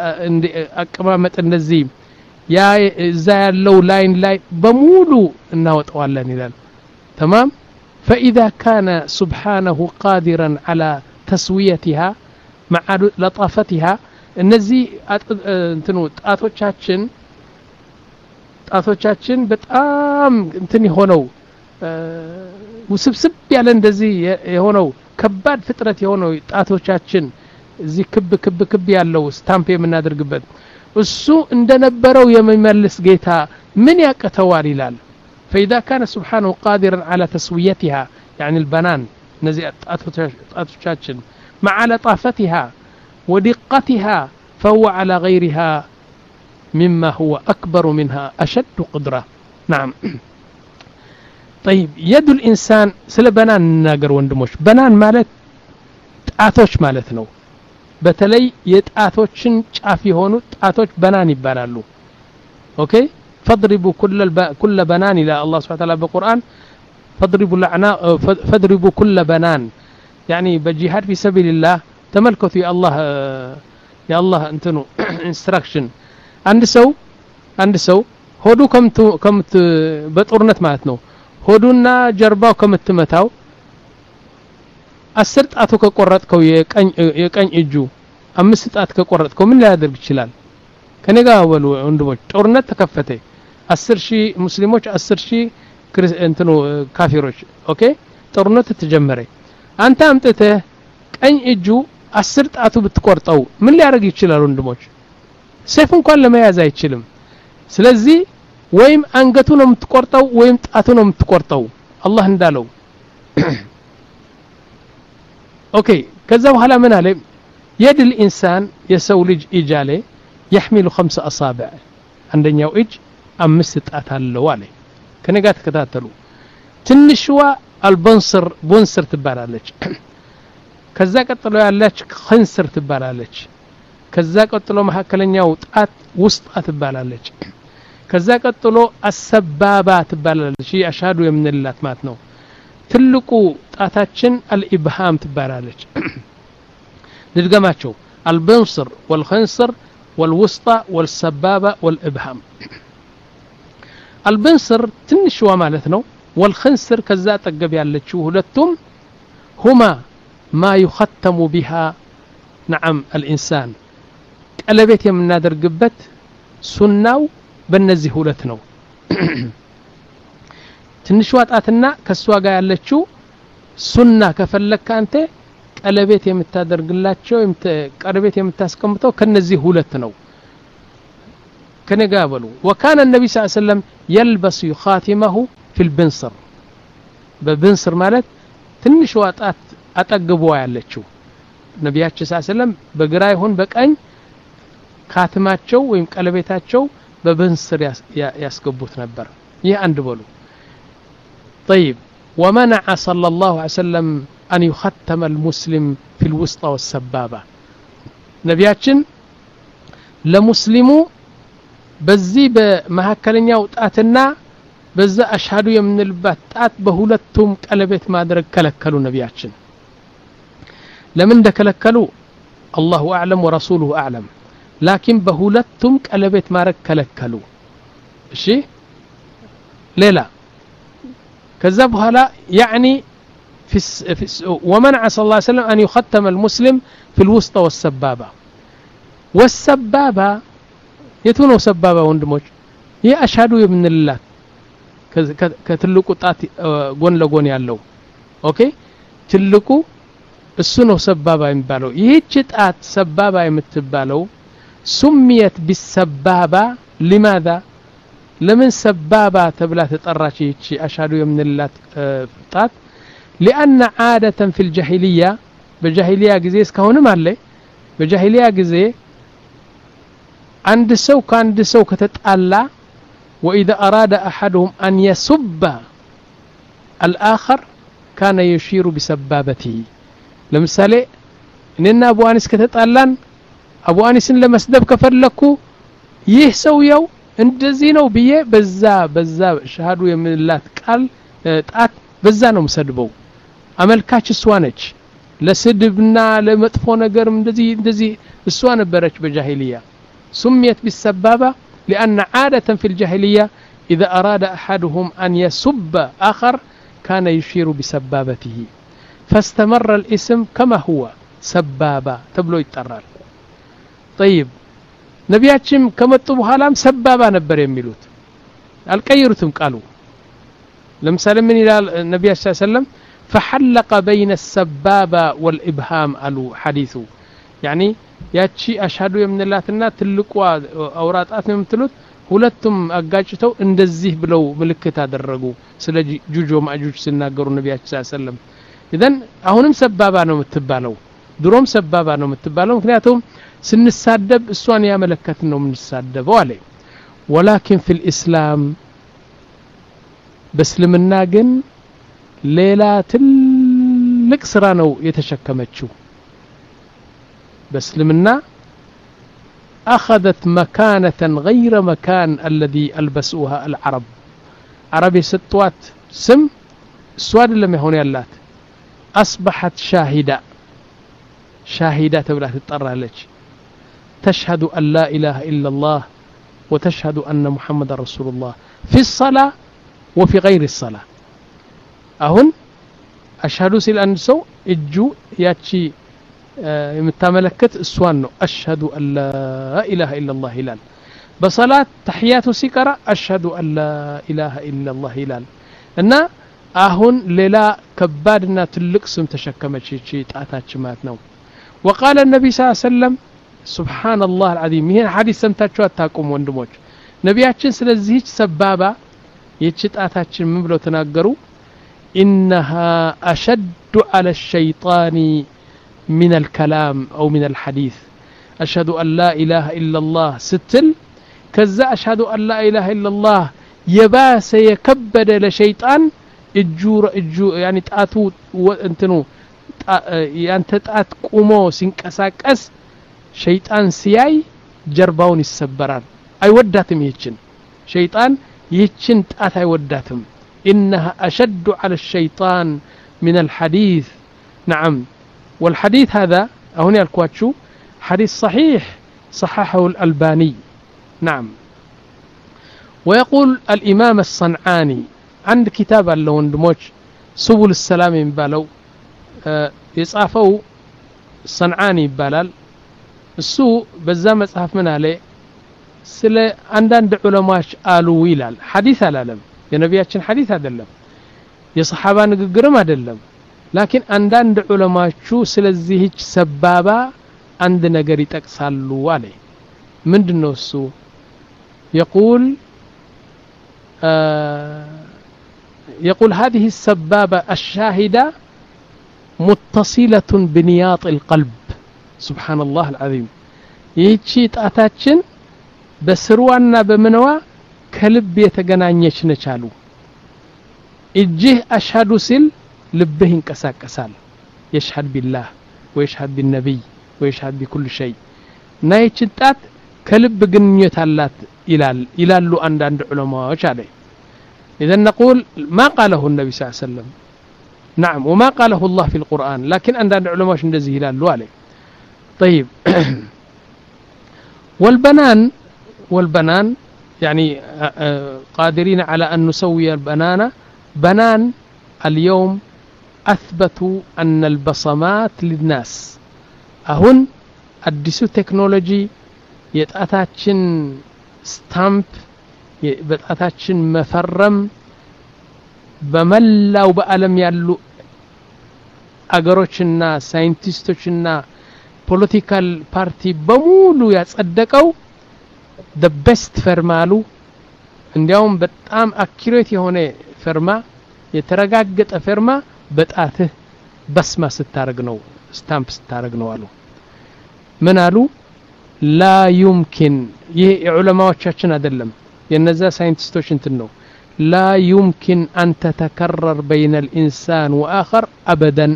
أكمامة النزيم يا زي لو لاين لاين بمولو انه طوالا نلال تمام فإذا كان سبحانه قادرا على تسويتها مع لطافتها النزي انتنو طاتوچاچن طاتوچاچن በጣም እንትን ሆነው ውስብስብ ያለ እንደዚህ የሆነው ከባድ ፍጥረት የሆነው ጣቶቻችን እዚህ ክብ ክብ ክብ ያለው ስታምፕ የምናደርግበት እሱ እንደነበረው የሚመልስ ጌታ ምን ያቀተዋል ይላል فإذا كان سبحانه قادرا على تسويتها يعني البنان نزي طاتوچاچن مع لطافتها ودقتها فهو على غيرها مما هو أكبر منها أشد قدرة نعم طيب يد الإنسان سلا بنان ناقر وندموش بنان مالت طاتوچ مالت ነው በተለይ የጣቶችን ጫፍ የሆኑ ጣቶች በናን ይባላሉ ኦኬ فضربوا كل الب... كل بنان الى الله سبحانه وتعالى بالقران فضربوا الاعناق فضربوا كل بنان يعني بجهاد في سبيل الله تملكوا يا الله يا الله انتنو انستراكشن عند سو عند سو ሆዱ ከምት ከምት በጦርነት ማለት ነው ሆዱና ጀርባው ከምትመታው አስር ጣቱ ከቆረጥከው የቀኝ የቀኝ እጁ አምስት ጣት ከቆረጥከው ምን ሊያደርግ ይችላል ከኔ ጋር ወሉ ወንድሞች ጦርነት ተከፈተ አስር ሺህ ሙስሊሞች አስር ሺህ እንትኑ ካፊሮች ኦኬ ጦርነት ተጀመረ አንተ አምጥተህ ቀኝ እጁ አስር ጣቱ ብትቆርጠው ምን ሊያደርግ ይችላል ወንድሞች ሰይፍ እንኳን ለመያዝ አይችልም ስለዚህ ወይም አንገቱ ነው የምትቆርጠው ወይም ጣቱ ነው የምትቆርጠው አላህ እንዳለው ኦኬ ከዛ በኋላ ምን አለ يد الانسان የሰው ልጅ እጅ አለ يحمل خمس اصابع አንደኛው እጅ አምስት ጣት አለው አለ ከነጋ ተከታተሉ ትንሽዋ አልበንስር ቦንስር ትባላለች ከዛ ቀጥሎ ያለች خنصر ትባላለች ከዛ ቀጥሎ መሐከለኛው ጣት ውስጥ ትባላለች ከዛ ቀጥሎ አሰባባ ትባላለች አሻዱ የምንላት ማለት ነው ትልቁ ጣታችን አልኢብሃም ትባላለች ንድገማቸው አልበንስር والخنصر والوسطى والسبابة والإبهام البنصر تنشوا مالتنا والخنصر كذا تقب يالتشو هلتم هما ما يختم بها نعم الإنسان قلبت يمن نادر قبت سناو بنزي هلتنا تنشوا تاتنا كسوا قا يالتشو سنة كفلك أنت قلبت يمتادر قلاتشو يمت قلبت يمتاسكمتو كنزي هلتنا كنقابلوا وكان النبي صلى الله عليه وسلم يلبس خاتمه في البنصر ببنصر مالت ትንሽ ዋጣት አጠግበው ያለችው ነብያችን ሰለላሁ ዐለይሂ ወሰለም በግራ ይሁን በቀኝ ካትማቸው ወይም ቀለቤታቸው በብንስር ያስገቡት ነበር ይህ አንድ በሉ طيب ومنع صلى الله عليه وسلم أن يختم المسلم في الوسطى والسبابة ነብያችን ለሙስሊሙ በዚህ በመሐከለኛው ጣትና በዛ አሽሃዱ የምንልባት ጣት በሁለቱም ቀለበት ማድረግ ከለከሉ ነብያችን ለምን እንደከለከሉ الله اعلم ورسوله اعلم لكن በሁለቱም ቀለበት ማድረግ ከለከሉ እሺ ሌላ ከዛ በኋላ يعني في ومنع صلى الله عليه وسلم ان يختم المسلم في الوسطى والسبابه والسبابه يتونو سبابه ወንድሞች ይሄ አሽሃዱ የምንልላት ከትልቁ ጣት ጎን ለጎን ያለው ኦኬ ትልቁ እሱ ነው ሰባባ የሚባለው ይህች ጣት ሰባባ የምትባለው ሱሚየት ቢሰባባ لماذا ለምን ሰባባ ተብላ ተጠራች ይህች አሽሃዱ የምንላት ጣት لان عاده في الجاهليه በጃሂሊያ ጊዜ እስካሁንም አለ በጃሂሊያ ጊዜ አንድ ሰው ከአንድ ሰው ከተጣላ وإذا أراد أحدهم أن يسب الآخر كان يشير بسبابته لمثالي إننا أبو أنيس كتتالان أبو أنيس لمسدب كفرلكو يهسويو اندزينو بيه بزا بزا شهادو يمن الله قال طات بزا ነው መስደበው አመልካች እሷ ነች ለስድብና ለመጥፎ ነገርም እንደዚህ እንደዚህ እሷ ነበረች በጃሂሊያ سميت بالسبابة لأن عادة في الجاهلية إذا أراد أحدهم أن يسب آخر كان يشير بسبابته فاستمر الاسم كما هو سبابة تبلو يترار طيب نبياتهم كما تبوها لهم سبابة نبر يميلوت الكيرتم قالوا لما سلم من إلى النبي صلى الله عليه وسلم فحلق بين السبابة والإبهام قالوا حديثه يعني ያቺ አሽሃዱ የምንላትና ትልቁ አውራጣት ነው የምትሉት ሁለቱም አጋጭተው እንደዚህ ብለው ምልክት አደረጉ ስለ ጁጆ ማጁጅ ሲናገሩ ነብያችን ሰለላሁ ዐለይሂ ወሰለም ኢደን አሁንም ሰባባ ነው የምትባለው ድሮም ሰባባ ነው የምትባለው ምክንያቱም ስንሳደብ እሷን ያመለከት ነው የምንሳደበው አለ ولكن في الاسلام በእስልምና ግን ሌላ ትልቅ ስራ ነው የተሸከመችው بسلمنا أخذت مكانة غير مكان الذي ألبسوها العرب عربي ستوات سم سواد لم يهون يالات أصبحت شاهدة شاهدة تبلا تطرى لك تشهد أن لا إله إلا الله وتشهد أن محمد رسول الله في الصلاة وفي غير الصلاة أهن أشهد سيل أنسو إجو ياتشي يمتملكت اسوان اشهد ان لا اله الا الله هلال بصلاه تحيات سكره اشهد ان لا اله الا الله هلال እና አሁን ሌላ ከባድና ትልቅ ስም ተሸከመች እቺ ጣታችን ማለት ነው وقال النبي صلى الله عليه وسلم سبحان الله العظيم ይሄን ሐዲስ ሰምታችሁ አታቁም ወንድሞች ነቢያችን ስለዚህ ሰባባ ይቺ ጣታችን ምን ብለው ተናገሩ انها اشد على الشيطان من الكلام او من الحديث اشهد ان لا اله الا الله ستل كذا اشهد ان لا اله الا الله يباس يكبد لشيطان እጁር እጁ ያኒ ጣቱ እንትኑ ያንተ ጣት ቆሞ ሲንቀሳቀስ ሸይጣን ሲያይ ጀርባውን ይሰበራል አይወዳትም ይችን ሸይጣን ይችን ጣት አይወዳትም انها اشد على الشيطان من الحديث نعم والحديث هذا هنا يالكواتشو حديث صحيح صححه الألباني نعم ويقول الإمام الصنعاني عند كتاب له وندموج سبل السلام يبالو أه يصافو الصنعاني يبالال السو بزا مصحف من عليه ስለ አንዳንድ ዑለማዎች አሉ ይላል ሐዲስ አላለም የነቢያችን ሐዲስ አይደለም የሰሃባ ንግግርም አይደለም ላኪን አንዳንድ ዑለማዎቹ ስለዚህች ሰባባ አንድ ነገር ይጠቅሳሉ አለ ምንድነው እሱ يقول آه يقول هذه السبابة الشاهدة متصلة بنياط القلب سبحان الله العظيم يجي ጣታችን በስሩዋና በመነዋ ከልብ የተገናኘች ነቻሉ እጅህ አሽሃዱ ሲል ልብህ ይንቀሳቀሳል يشهد بالله ويشهد بالنبي ويشهد بكل شيء ናይች ጣት ከልብ ግንኙነት አላት ይላል ይላሉ አንዳንድ ዑለማዎች አለ اذا نقول ما قاله النبي صلى الله عليه وسلم نعم وما قاله الله في القرآن لكن عندنا علماء እንደዚህ ይላሉ አለ طيب والبنان والبنان يعني قادرين على أن نسوي البنانة بنان اليوم أثبتوا أن البصمات للناس أهون أدسو تكنولوجي يتأتاتشن ستامب يتأتاتشن مفرم بملا وبألم يالو أغروشنا ساينتيستوشنا political party بمولو يتصدقوا the best ፈርማሉ እንዲያውም በጣም አኪሬት የሆነ ፈርማ የተረጋገጠ ፈርማ በጣትህ በስማ ስታረግ ነው ስታምፕ ስታረግ ነው አሉ ምን አሉ لا يمكن ይሄ የዑለማዎቻችን አይደለም የነዛ ሳይንቲስቶች እንትን ነው لا يمكن أن تتكرر بين الإنسان وآخر أبدا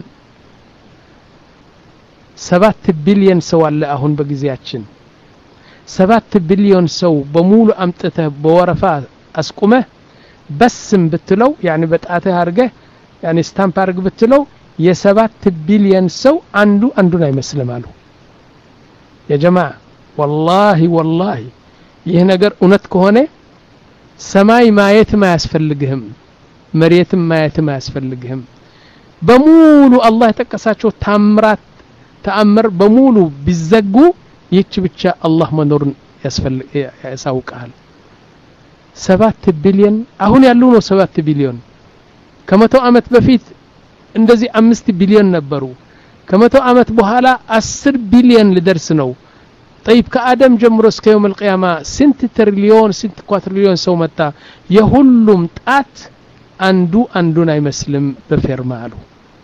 ሰባት ቢሊየን ሰው አለ አሁን በጊዜያችን ሰባት ቢሊዮን ሰው በሙሉ አምጥተህ በወረፋ አስቁመህ በስም ብትለው يعني በጣትህ አርገህ يعني ስታምፕ አርግ ብትለው የሰባት ቢሊዮን ሰው አንዱ አንዱን አይመስልም አሉ يا جماعه والله والله ይሄ ነገር እውነት ከሆነ ሰማይ ማየት ማያስፈልግህም መሬትም ማየት ማያስፈልግህም በሙሉ አላህ የተቀሳቸው ታምራት ተአምር በሙሉ ቢዘጉ ይች ብቻ አላህ መኖርን ያስፈልግ ያሳውቃል ሰባት ቢሊዮን አሁን ያለው ነው ሰባት ቢሊዮን ከመቶ አመት በፊት እንደዚህ አምስት ቢሊዮን ነበሩ ከመቶ አመት በኋላ አስር ቢሊዮን ሊደርስ ነው طيب ከአደም ጀምሮ እስከ يوم القيامه ስንት ትሪሊዮን ስንት ኳትሪሊዮን ሰው መጣ የሁሉም ጣት አንዱ አንዱን አይመስልም በፈርማሉ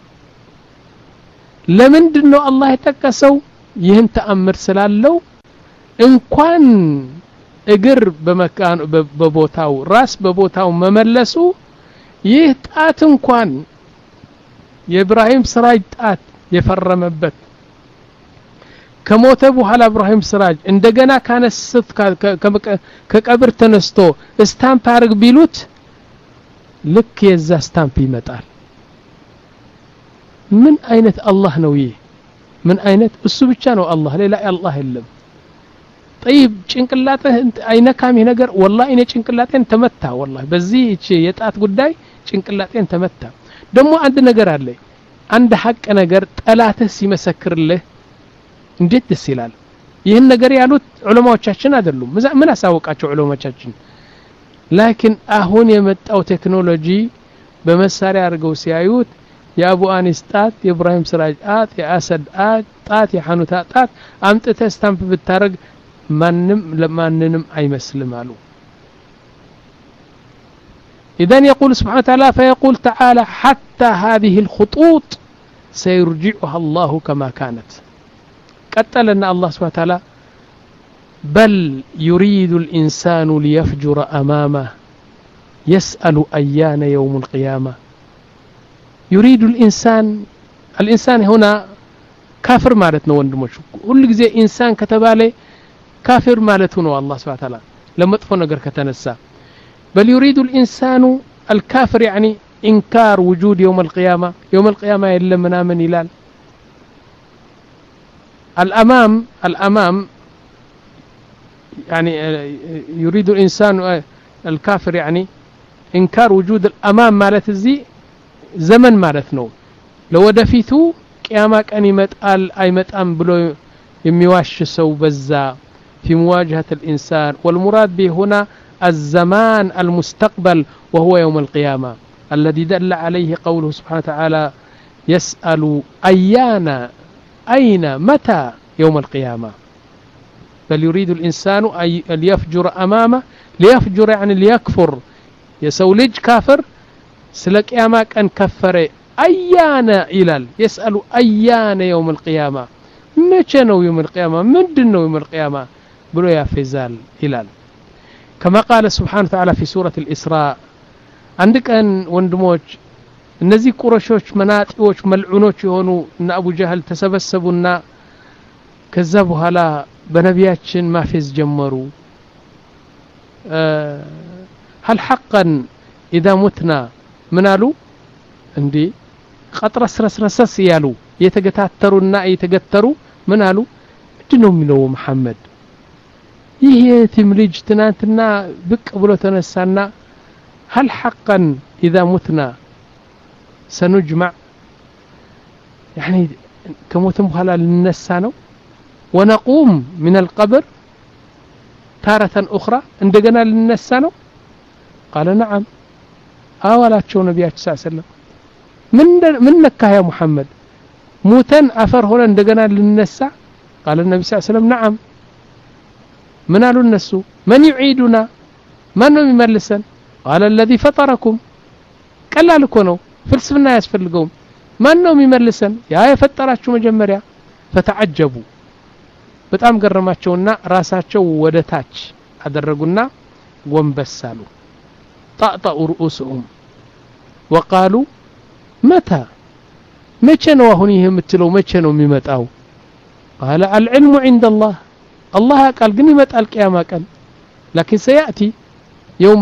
ለምንድነው አላህ የተቀሰው ይህን ተአምር ስላለው እንኳን እግር በመካን በቦታው ራስ በቦታው መመለሱ ይህ ጣት እንኳን የኢብራሂም ስራጅ ጣት የፈረመበት ከሞተ በኋላ ኢብራሂም ስራጅ እንደገና ካነስት ከቀብር ተነስቶ ስታምፕ አርግ ቢሉት ልክ የዛ ስታምፕ ይመጣል ምን አይነት አላህ ነው ይሄ ምን አይነት እሱ ብቻ ነው አላህ ሌላ አላህ የለም طيب ጭንቅላትህ አይነካም ይሄ ነገር والله እኔ ጭንቅላቴን ተመታ والله በዚህ እቺ የጣት ጉዳይ ጭንቅላቴን ተመታ ደሞ አንድ ነገር አለ አንድ ሐቅ ነገር ጠላትህ ሲመሰክርልህ እንዴት ደስ ይላል ይሄን ነገር ያሉት ዑለማዎቻችን አይደሉም ምን አሳወቃቸው ዑለማዎቻችን ላኪን አሁን የመጣው ቴክኖሎጂ በመሳሪያ አድርገው ሲያዩት የአቡ አኒስ ጣት የኢብራሂም ስራጅ ጣት የአሰድ ጣት የሐኑታ ጣት አምጥተ ስታምፕ ብታረግ ማንንም ለማንንም አይመስልም አሉ إذن يقول سبحانه وتعالى فيقول تعالى حتى هذه الخطوط سيرجعها الله كما كانت قتلنا الله سبحانه وتعالى بل يريد الإنسان ليفجر أمامه يسأل أيان يوم القيامة يريد الإنسان الإنسان هنا كافر مالتنا وندمش كل جزء إنسان كتبالي كافر مالتنا الله سبحانه وتعالى لما تفون نقر كتنسى بل يريد الإنسان الكافر يعني إنكار وجود يوم القيامة يوم القيامة إلا منامن إلال الأمام الأمام يعني يريد الإنسان الكافر يعني إنكار وجود الأمام مالت الزي زمن مالتنا لو دفيتو قيامة كان يمتقال أي متأم بلو يميواش سو بزا في مواجهة الإنسان والمراد به هنا الزمان المستقبل وهو يوم القيامة الذي دل عليه قوله سبحانه وتعالى يسأل أيان أين متى يوم القيامة بل يريد الإنسان أن يفجر أمامه ليفجر يعني ليكفر يسولج كافر سلك يامك أن كفر أيان إلال يسأل أيان يوم القيامة متى يوم القيامة من دنو يوم القيامة بلو يا فزال إلال كما قال سبحانه وتعالى في سورة الإسراء عندك أن وندموج النزي قرشوش مناطقوش ملعونوش يهونو إن أبو جهل تسبسبونا كذبوا هلا بنبياتشن ما فيز جمروا أه هل حقا إذا متنا منالو عندي خطر سرس رسس يالو يتقتاترونا يتقتروا منالو جنو منو محمد ይሄ ትምልጅ ትናንትና ብቅ ብሎ ተነሳና هل حقا إذا متنا سنجمع يعني كموتم بحالا لننسى ነው ونقوم من القبر تارة أخرى عندنا لننسى ነው قال نعم أولاቸው ነብያችን صلى الله عليه وسلم من من نكه يا محمد موتن أفر هنا عندنا لننسى قال النبي صلى الله عليه وسلم نعم من قالوا الناس من يعيدنا من يملسن قال الذي فطركم قال لكم ነው ፍልስፍና ያስፈልገውም ማን ነው የሚመልሰን ያ የፈጠራችሁ መጀመሪያ فتعجبوا በጣም ገረማቸውና ራሳቸው ወደ ታች አደረጉና ወንበሳሉ طأطأوا رؤوسهم وقالوا متى መቼ ነው አሁን ይሄ የምትለው መቼ ነው የሚመጣው قال العلم عند الله الله قال ግን ይመጣል ቂያማ ቀን لكن سيأتي يوم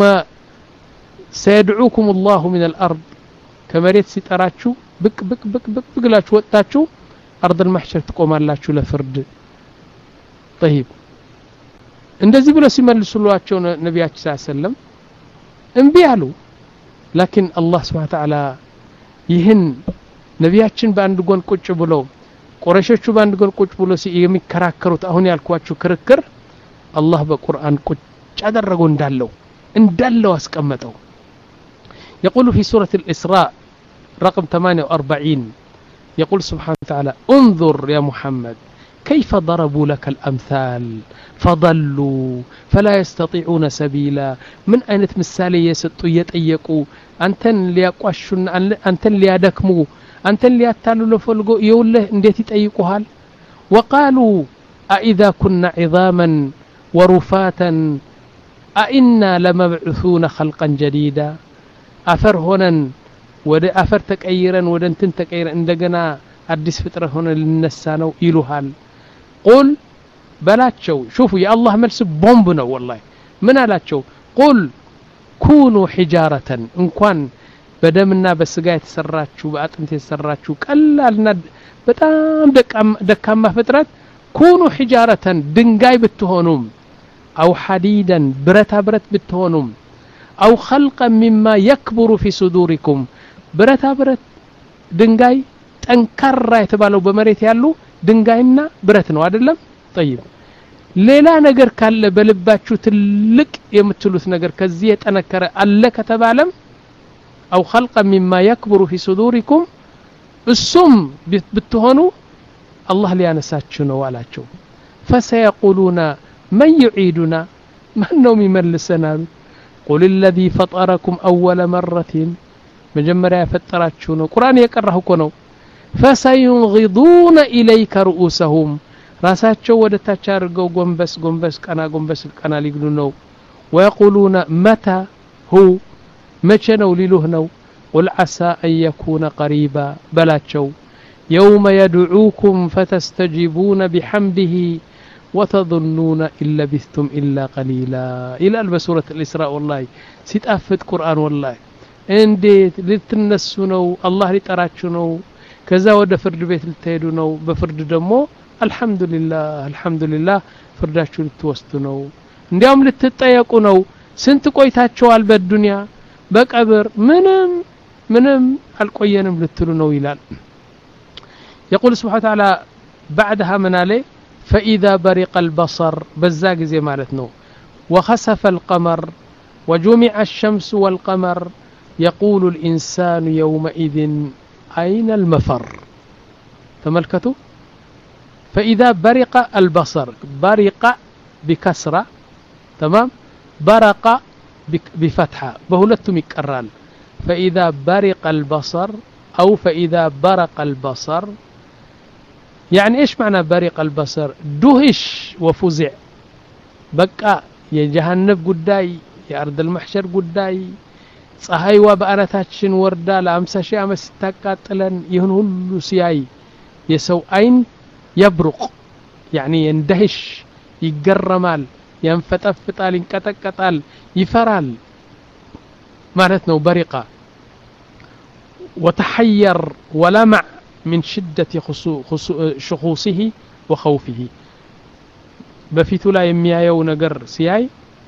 سيدعوكم الله من الأرض ከመሬት ሲጠራችሁ ብቅ ብቅ ብቅ ብቅ ብላችሁ ወጣችሁ أرض المحشر ትቆማላችሁ ለፍርድ طيب እንደዚህ ብለው ሲመልሱላቸው ነብያችን ሰለላሁ ዐለይሂ ወሰለም እንቢ አሉ لكن الله سبحانه وتعالى ይህን ነብያችን በአንድ ጎን ቁጭ ብለው ቁረሾቹ በአንድ ጎን ቁጭ ብሎ የሚከራከሩት አሁን ያልኳችሁ ክርክር አላህ በቁርአን ቁጭ አደረገው እንዳለው እንዳለው አስቀመጠው يقول في سورة الإسراء رقم ثمانية وأربعين يقول سبحانه وتعالى انظر يا محمد كيف ضربوا لك الأمثال فضلوا فلا يستطيعون سبيلا من أين تمثالي يسطوا يتأيقوا أنتن ليقوشن أنتن ليدكموا أنتن ليتالوا لفلقوا يوله انديت يتأيقوهال وقالوا أئذا كنا عظاما ورفاتا أئنا لمبعثون خلقا جديدا أفر هنا ود أفر تكأيرا ودنتن تكأيرا عندنا أدس فترة هنا للنسانو إلوهال قل بلاتشو شوفوا يا الله ملس بومبنا والله من ألاتشو قل كونوا حجارة إن كان بدمنا بسقاية سراتشو بأطنت سراتشو كلا بتام دكام دكام فترات كونوا حجارة دنجاي بتهونم أو حديدا برتا برت بتهونم أو خلقا مما يكبر في صدوركم برتا برت دنجاي تنكر يتبالو بمريت يالو دنجاينا برت ነው አይደለም طيب ሌላ ነገር ካለ በልባችሁ ትልቅ የምትሉት ነገር ከዚህ የጠነከረ አለ ከተባለም أو خلقا مما يكبر في صدوركم እሱም ብትሆኑ አላህ ሊያነሳችሁ ነው አላቸው فسيقولون من يعيدنا من ነው የሚመልሰና قل الذي فطركم أول مرة መጀመሪያ ያፈጠራችሁ ነው ቁርአን የቀራሁ እኮ ነው فسينغضون إليك رؤوسهم ራሳቸው ወደ ታች አድርገው ጎንበስ ጎንበስ ቀና ጎንበስ ቀና ሊግሉ ነው ويقولون متى هو መቼ ነው ሊሉህ ነው قل عسى أن يكون قريبا بلاچው يوم يدعوكم فتستجيبون بحمده وتظنون إن لبثتم إلا قليلا إلى بسورة الإسراء والله ሲጣፍጥ ቁርአን والله እንዴት ልትነሱ ነው አላህ ሊጠራችሁ ነው ከዛ ወደ ፍርድ ቤት ልትሄዱ ነው በፍርድ ደግሞ አልহামዱሊላህ አልহামዱሊላህ ፍርዳችሁ ልትወስዱ ነው እንዲያውም ልትጠየቁ ነው ስንት ቆይታችኋል በዱንያ በቀብር ምንም ምንም አልቆየንም ልትሉ ነው ይላል يقول سبحانه وتعالى بعدها من عليه فإذا برق البصر بزاق زي مالتنا وخسف القمر وجمع الشمس والقمر يقول الإنسان يومئذ أين المفر تملكتوا فإذا برق البصر برق بكسرة تمام برق بفتحة بهلتم يكرال فإذا برق البصر أو فإذا برق البصر يعني إيش معنى برق البصر دهش وفزع بقى يجهنم قداي يا أرض المحشر قداي ፀሐይዋ በአናታችን ወርዳ ለአምሳ ሺህ ዓመት ስታቃጥለን ይሁን ሁሉ ሲያይ የሰው አይን يبرق يعني يندهش يجرمال ينفتفطال ينقطقطال يفرال معناتنا برقة وتحير ولمع من شدة شخوصه وخوفه بفيتو لا يميايو ነገር ሲያይ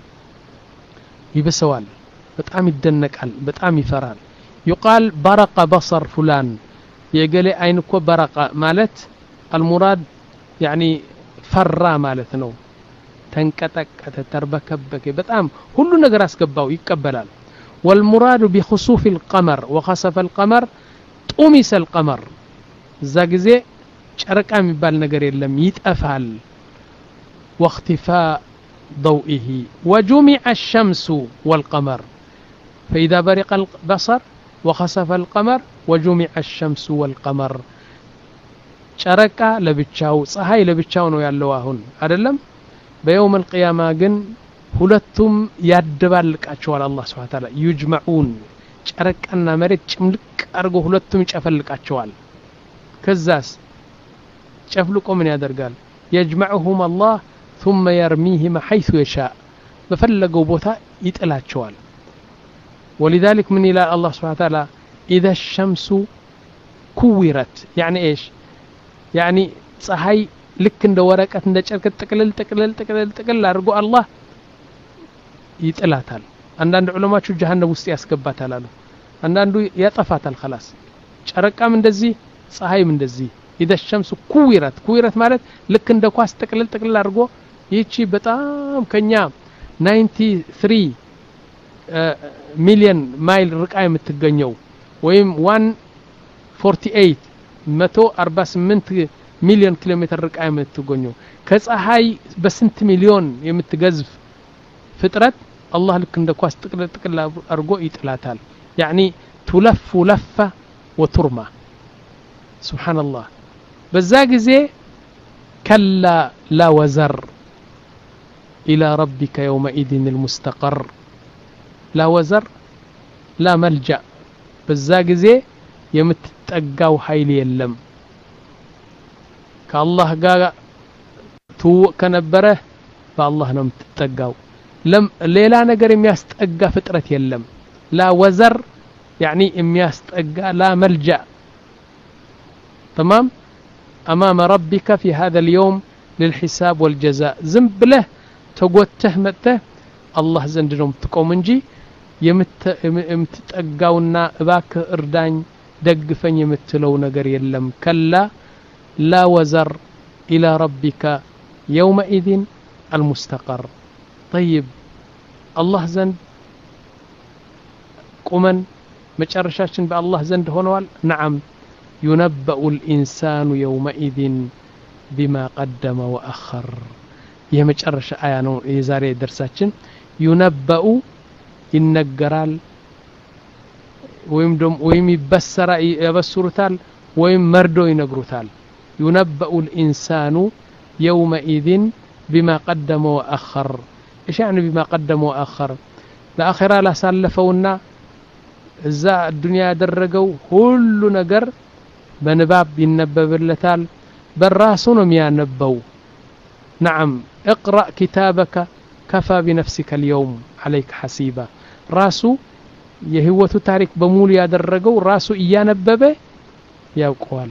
ይበሰዋል በጣም ይደነቃል በጣም ይፈራል يقال برق بصر فلان የገሌ አይን እኮ በረቀ ማለት المراد يعني فرا ማለት ነው ተንቀጠቀተ ተርበከበከ በጣም ሁሉ ነገር አስገባው ይቀበላል والمراد بخسوف القمر وخسف القمر طمس القمر እዛ ጊዜ ጨረቃ የሚባል ነገር የለም ይጠፋል واختفاء ضوئه وجمع الشمس والقمر فإذا برق البصر وخسف القمر وجمع الشمس والقمر ጨረቃ ለብቻው ፀሐይ ለብቻው ነው ያለው አሁን አይደለም በيوم القيامه ግን ሁለቱም ያደባልቃቸዋል አላህ Subhanahu Wa Ta'ala يجمعون ጨረቃና መሬት ጭምልቅ አርጎ ሁለቱም ይጨፈልቃቸዋል ከዛስ ጨፍልቆ ምን ያደርጋል يجمعهم الله ثم يرميهم حيث يشاء بفلقوا بوتا يطلاچوال ولذلك من الى الله سبحانه وتعالى اذا الشمس كورت يعني ايش يعني ፀሐይ ልክ እንደ ወረቀት እንደ ጨርቅ ተቀለል ተቀለል ተቀለል ተቀለል አድርጎ አላህ ይጥላታል አንዳንድ ዑለማዎቹ ጀሃነም ውስጥ ያስገባታል አሉ አንዳንዱ ያጠፋታል خلاص ጨረቃም እንደዚህ ፀሐይም እንደዚህ اذا الشمس كورت كورت ማለት ልክ እንደ ኳስ ተቀለል ተቀለል አድርጎ ይቺ በጣም ከኛ ninety-three ሚሊዮን ማይል ርቃ የምትገኘው ወይም one forty-eight one forty-eight ሚሊዮን ኪሎ ሜትር ርቃ የምትገኘው ከፀሐይ በስንት ሚሊዮን የምትገዝፍ ፍጥረት አላህ ልክ እንደ ኳስ ጥቅል ጥቅል አርጎ ይጥላታል يعني تلف لفه وترمى سبحان الله በዛ ጊዜ كلا لا وزر الى ربك يومئذ المستقر لا وزر لا ملجأ በዛ ጊዜ የምትጠጋው ኃይል የለም ከአላህ ጋር ትውቅ ከነበረ በአላህ ነው የምትጠጋው ለም ሌላ ነገር የሚያስጠጋ ፍጥረት የለም لا وزر يعني የሚያስጠጋ لا ملجأ تمام امام ربك في هذا اليوم للحساب والجزاء ذنب له ተጎተህ መጥተህ አላህ ዘንድ ነው የምትቆም እንጂ የምትጠጋውና እባክ እርዳኝ ደግፈኝ የምትለው ነገር የለም كلا لا وزر الى ربك يومئذ المستقر طيب الله ዘንድ ቁመን መጨረሻችን በአላህ ዘንድ ሆነዋል نعم ينبأ الإنسان يومئذ بما قدم وأخر يمجرش آية نو يزاري درساتين ينبأ ينقرال ويم دم ويم يبسر يبسرتال ويم مردو ينقرتال ينبأ الإنسان يومئذ بما قدم وأخر إيش يعني بما قدم وأخر لآخرة لا سالفونا إذا الدنيا درجوا كل نجر بنباب ينبب اللتال بالراسون ينبو نعم اقرأ كتابك كفى بنفسك اليوم عليك حسيبا راسو يهوة تاريخ بمول يدرجوا راسو ينببه يقوال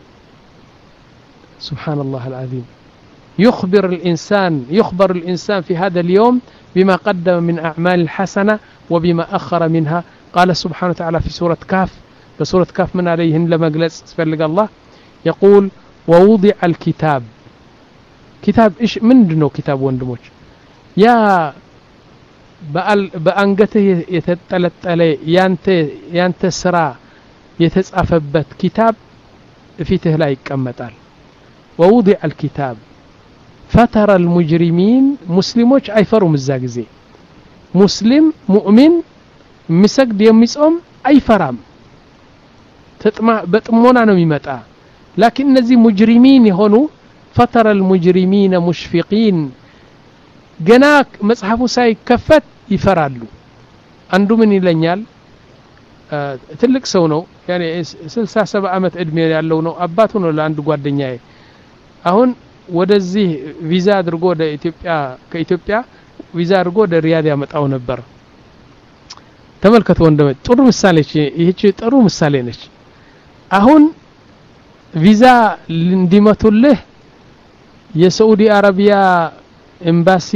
سبحان الله العظيم يخبر الإنسان يخبر الإنسان في هذا اليوم بما قدم من أعمال الحسنة وبما أخر منها قال سبحانه وتعالى في سورة كاف بسورة كاف من عليهن لما جلس فلق الله يقول ووضع الكتاب كتاب إيش من دنو كتاب وندموج يا بأل بأنجته يتطلت عليه يانت يانت سرا يتصافبت كتاب فيته لا يقمطال ووضع الكتاب فترى المجرمين مسلموች አይፈሩም እዛ ጊዜ ሙስሊም ሙእሚን የሚሰግድ የሚጾም አይፈራም ተጥማ በጥሞና ነው የሚመጣ لكن እነዚህ ሙጅሪሚን የሆኑ فترى المجرمين مشفقين ገና መጽሐፉ ሳይከፈት ይፈራሉ አንዱ ምን ይለኛል ትልቅ ሰው ነው ያኔ ስልሳ ሰባ አመት እድሜ ያለው ነው አባቱ ነው ለአንድ ጓደኛዬ አሁን ወደዚህ ቪዛ አድርጎ ወደ ኢትዮጵያ ከኢትዮጵያ ቪዛ አድርጎ ወደ ሪያድ ያመጣው ነበር ተመልከቱ ወንድም ጥሩ ምሳሌ ይህች ጥሩ ምሳሌ ነች አሁን ቪዛ እንዲመቱልህ የሳዑዲ አረቢያ ኤምባሲ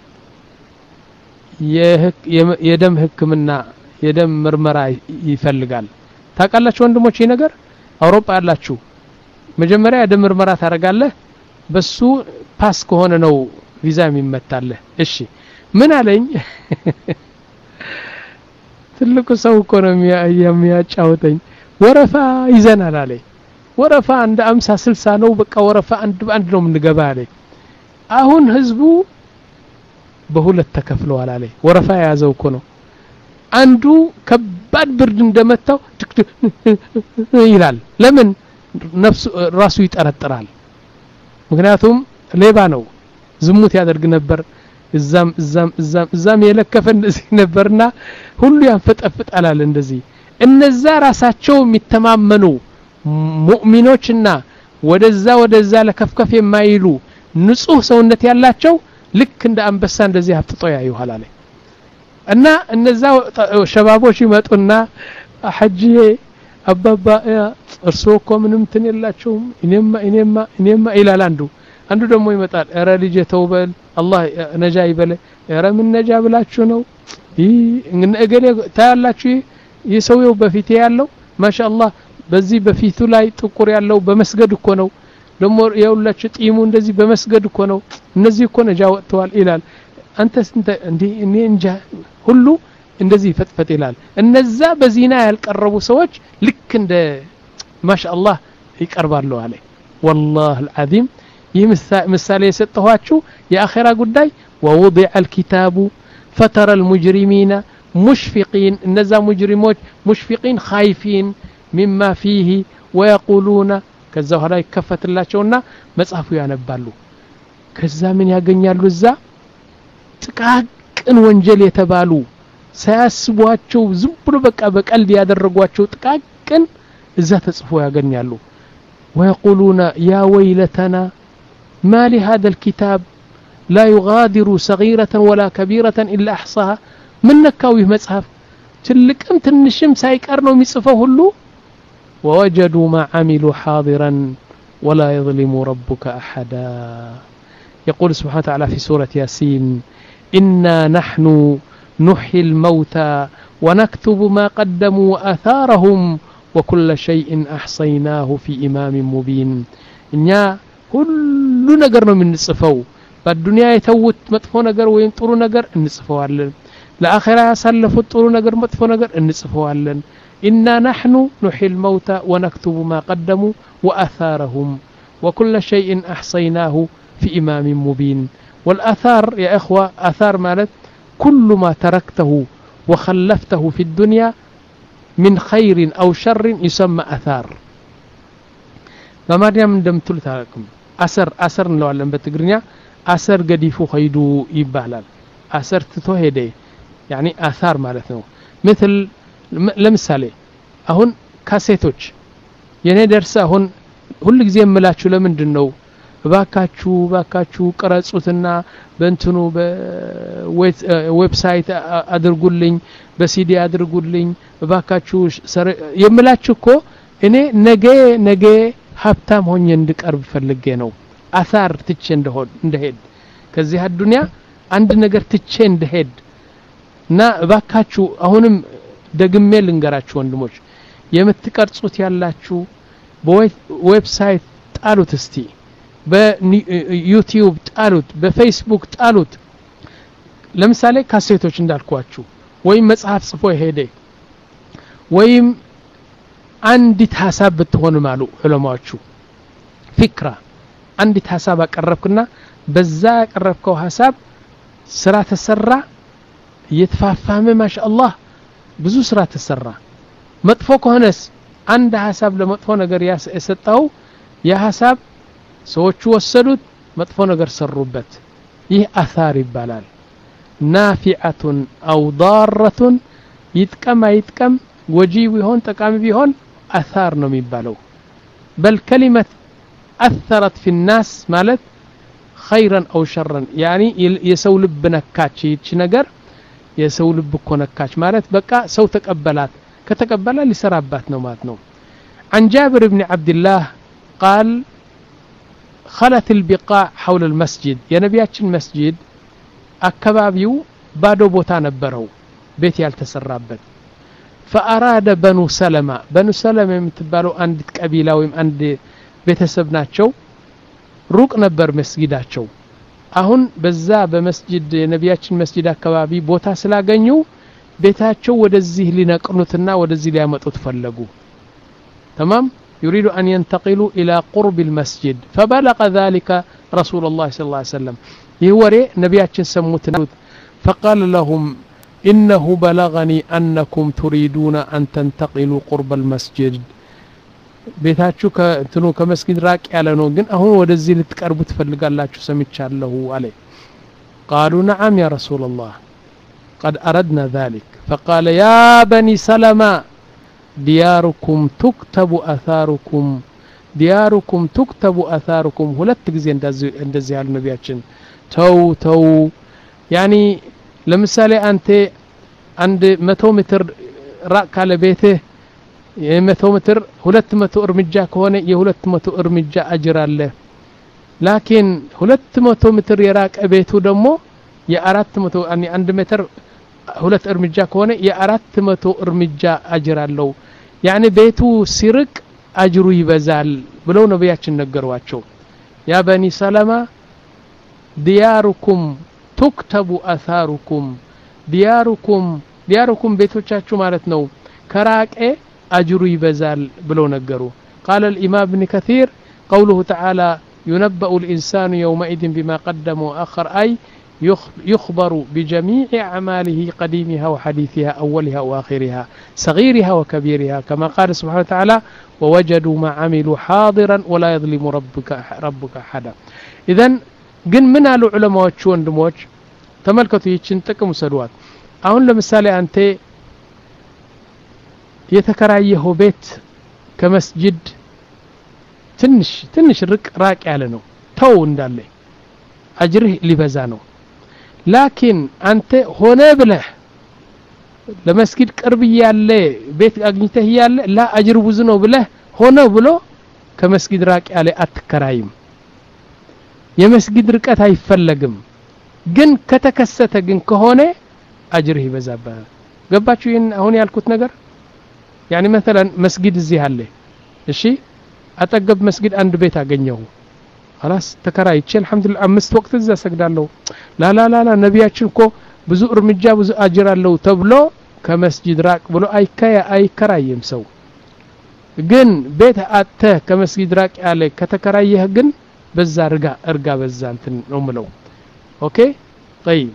የደም ህክምና የደም ምርመራ ይፈልጋል ታውቃላችሁ ወንድሞች ይሄ ነገር አውሮፓ ያላችሁ መጀመሪያ የደም ምርመራ ታረጋለህ በሱ ፓስ ከሆነ ነው ቪዛ የሚመታልህ እሺ ምን አለኝ ትልቁ ሰው እኮ ነው የሚያጫውተኝ ወረፋ ይዘናል አለኝ ወረፋ እንደ አምሳ ስልሳ ነው በቃ ወረፋ አንድ ባንድ ነው የምንገባ አለኝ አሁን ህዝቡ በሁለት ተከፍለዋል አለኝ ወረፋ ያዘው እኮ ነው አንዱ ከባድ ብርድ እንደመታው ይላል ለምን ነፍሱ ራሱ ይጠረጥራል ምክንያቱም ሌባ ነው ዝሙት ያደርግ ነበር እዛም እዛም እዛም እዛም የለከፈ እንደዚህ ነበርና ሁሉ ያንፈጠፍጣል አለ እንደዚህ እነዛ ራሳቸው የሚተማመኑ ሙእሚኖችና ወደዛ ወደዛ ለከፍከፍ የማይሉ ንጹህ ሰውነት ያላቸው ልክ እንደ አንበሳ እንደዚህ አፍጥጦ ያዩሃል አለ እና እነዛ ሸባቦች ይመጡና ሐጂዬ አባባ እርሶ እኮ ምንም እንትን የላችሁም እኔማ እኔማ እኔማ ይላል አንዱ አንዱ ደግሞ ይመጣል ኧረ ልጅ ተውበል አላህ ነጃ ይበለ ኧረ ምን ነጃ ብላችሁ ነው ይሄ እገሌ ታያላችሁ የሰውየው በፊት ያለው ማሻአላህ በዚህ በፊቱ ላይ ጥቁር ያለው በመስገድ እኮ ነው ደሞ ያውላችሁ ጢሙ እንደዚህ በመስገድ እኮ ነው እነዚህ እኮ ነጃ ወጥተዋል ይላል አንተስ እንዴ እኔ እንጃ ሁሉ እንደዚህ ፈጥፈጥ ይላል እነዛ በዚና ያልቀረቡ ሰዎች ልክ እንደ ማሻአላህ ይቀርባሉ አለ والله العظيم ምሳሌ የሰጠኋችሁ የአኺራ ጉዳይ ووضع الكتاب فترى المجرمين مشفقين እነዛ ሙጅሪሞች مشفقين خايفين مما فيه ويقولون ከዛ ኋላ ይከፈትላቸውና መጽሐፉ ያነባሉ ከዛ ምን ያገኛሉ እዛ ጥቃቅን ወንጀል የተባሉ ሳያስቧቸው ዝም ብሎ በቃ በቀልድ ያደረጓቸው ጥቃቅን እዛ ተጽፎ ያገኛሉ ويقولون يا ويلتنا ما لهذا الكتاب لا يغادر صغيرة ولا كبيرة إلا أحصاها من نكاوي مصحف تلكم تنشم سايقر ነው የሚጽፈው ሁሉ ووجدوا ما عملوا حاضرا ولا يظلم ربك أحدا يقول سبحانه وتعالى في سورة ياسين إنا نحن نحيي الموتى ونكتب ما قدموا وآثارهم وكل شيء أحصيناه في إمام مبين إننا كل نجر من نصفه بالدنيا يتوت مطفو نجر وينطرو نجر نصفه علن لآخرة يسلفوا طرو نجر مطفو نجر نصفه علن إنا نحن نحيي الموتى ونكتب ما قدموا وأثارهم وكل شيء أحصيناه في إمام مبين. والأثار يا إخوة أثار مالت كل ما تركته وخلفته في الدنيا من خير أو شر يسمى أثار. بمعنى من دم تلتاكم أثر أثر لو علم بتقرنيا أثر قديفو خيدو يبالال أثر تتوهدي يعني آثار مالتنا مثل لمثالي أهون كاسيتوش يعني درس أهون كل جزء ملاتشو لمن دنو باكاتشو باكاتشو قرصوتنا بنتنو بويب سايت ادرغولين بسيدي ادرغولين باكاتشو يملاتشو كو እኔ ነገ ነገ ሀብታም ሆኜ እንድቀርብ ፈልጌ ነው አሳር ትቼ እንደሆን እንደሄድ ከዚህ አዱንያ አንድ ነገር ትቼ እንደሄድ እና ባካችሁ አሁንም ደግሜ ልንገራችሁ ወንድሞች የምትቀርጹት ያላችሁ በዌብሳይት ጣሉት እስቲ በዩቲዩብ ጣሉት በፌስቡክ ጣሉት ለምሳሌ ካሴቶች እንዳልኳችሁ ወይም መጽሐፍ ጽፎ ሄደ ወይም አንዲት ሐሳብ ብትሆን ማሉ ዑለማዎቹ ፍክራ አንዲት ሐሳብ አቀረብክና በዛ ያቀረብከው ሐሳብ ስራ ተሰራ يتفاهم ما شاء الله ብዙ ስራ ተሰራ መጥፎ ከሆነስ አንድ ሐሳብ ለመጥፎ ነገር ያሰጣው ያ ሐሳብ ሰዎቹ ወሰዱት መጥፎ ነገር ሰሩበት ይህ አثار ይባላል نافعة أو ضارة يتكم يتكم وجي ቢሆን ጠቃሚ ቢሆን አثار ነው የሚባለው بل كلمة أثرت في الناس ማለት خيرا أو شرا يعني የሰው ልብ ነካች ይች ነገር የሰው ልብ ኮነካች ማለት በቃ ሰው ተቀበላት ከተቀበለ ሊሰራባት ነው ማለት ነው عن جابر بن عبد الله قال خلت البقاع حول المسجد يا نبياتችን መስጂድ አካባቢው ባዶ ቦታ ነበረው ቤት ያልተሰራበት فأراد بنو سلمة بنو سلمة የምትባለው አንድ ቀቢላ ወይም አንድ ቤተሰብ ናቸው ሩቅ ነበር መስጊዳቸው አሁን በዛ በመስጂድ የነቢያችን መስጂድ አካባቢ ቦታ ስላገኙ ቤታቸው ወደዚህ ሊነቅሉትና ወደዚህ ሊያመጡት ፈለጉ تمام يريد أن ينتقلوا إلى قرب المسجد فبلغ ذلك رسول الله صلى الله عليه وسلم يوري نبياتችን سموت فقال لهم إنه بلغني أنكم تريدون أن تنتقلوا قرب المسجد ቤታችሁ ከእንትኑ ከመስጊድ ራቅ ያለ ነው ግን አሁን ወደዚህ ልትቀርቡ ትፈልጋላችሁ ሰምቻለሁ አለ قالوا نعم يا رسول الله قد أردنا ذلك فقال يا بني سلمة دياركم تكتب أثاركم دياركم تكتب أثاركم ሁለት ጊዜ እንደዚህ ያሉ ነቢያችን ተው ተው يعني ለምሳሌ አንተ አንድ መቶ ሜትር ራቅ ካለ ቤትህ የመቶ ሜትር ሁለት መቶ እርምጃ ከሆነ የሁለት መቶ እርምጃ አጅር አለ ላኪን ሁለት መቶ ሜትር የራቀ ቤቱ ደግሞ የአራት መቶ ያኒ አንድ ሜትር ሁለት እርምጃ ከሆነ የአራት መቶ እርምጃ አጅር አለው ያኒ ቤቱ ሲርቅ አጅሩ ይበዛል ብለው ነብያችን ነገሯቸው ያ በኒ ሰለማ ዲያሩኩም تكتب أثاركم دياركم دياركم ቤቶቻችሁ ማለት ነው ከራቀ أجر يبزال بلو نقروا قال الإمام ابن كثير قوله تعالى ينبأ الإنسان يومئذ بما قدم وآخر أي يخبر بجميع أعماله قديمها وحديثها أولها وآخرها صغيرها وكبيرها كما قال سبحانه وتعالى ووجدوا ما عملوا حاضرا ولا يظلم ربك ربك أحدا إذن ግን ምን አሉ ዑለማዎቹ ወንድሞች ተመልከቱ ይችን ጥቅም ሰዷት አሁን ለምሳሌ አንተ የተከራየው ቤት ከመስጂድ ትንሽ ትንሽ ርቅ ራቅ ያለ ነው ተው እንዳለ አጅርህ ሊበዛ ነው ላኪን አንተ ሆነ ብለህ ለመስጊድ ቅርብ ያለ ቤት አግኝተህ ያለ ላ አጅር ብዙ ነው ብለህ ሆነ ብሎ ከመስጊድ ራቅ ያለ አትከራይም የመስጊድ ርቀት አይፈለግም ግን ከተከሰተ ግን ከሆነ አጅርህ ይበዛባል ገባችሁ ይሄን አሁን ያልኩት ነገር يعني مثلا مسجد እዚህ አለ እሺ አጠገብ መስጊድ አንድ ቤት አገኘው خلاص ተከራይቼ አልহামዱሊላህ አምስት ወቅት እዛ ሰግዳለሁ ላ ላ ላ ነብያችን እኮ ብዙ እርምጃ ብዙ አጅር አለው ተብሎ ከመስጂድ ራቅ ብሎ አይከያ አይከራይም ሰው ግን ቤት አተ ከመስጂድ ራቅ ያለ ከተከራየህ ግን በዛ እርጋ እርጋ በዛ እንትን ነው ምለው ኦኬ طيب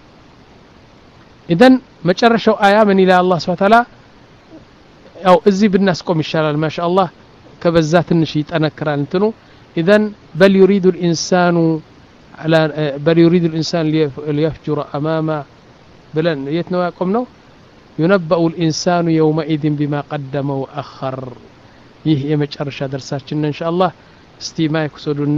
اذا መጨረሻው አያ ምን ይላል አላህ Subhanahu Ta'ala ያው እዚህ ብናስቆም ይሻላል ማሻአላህ ከበዛ ትንሽ ይጠነክራል እንትኑ اذا بل يريد الانسان على بل يريد الانسان ليفجر امامه بلن يتنو يقوم ينبأ الانسان يومئذ بما قدم واخر ይህ የመጨረሻ ደርሳችን ኢንሻአላህ እስቲ ማይክ ሰዱና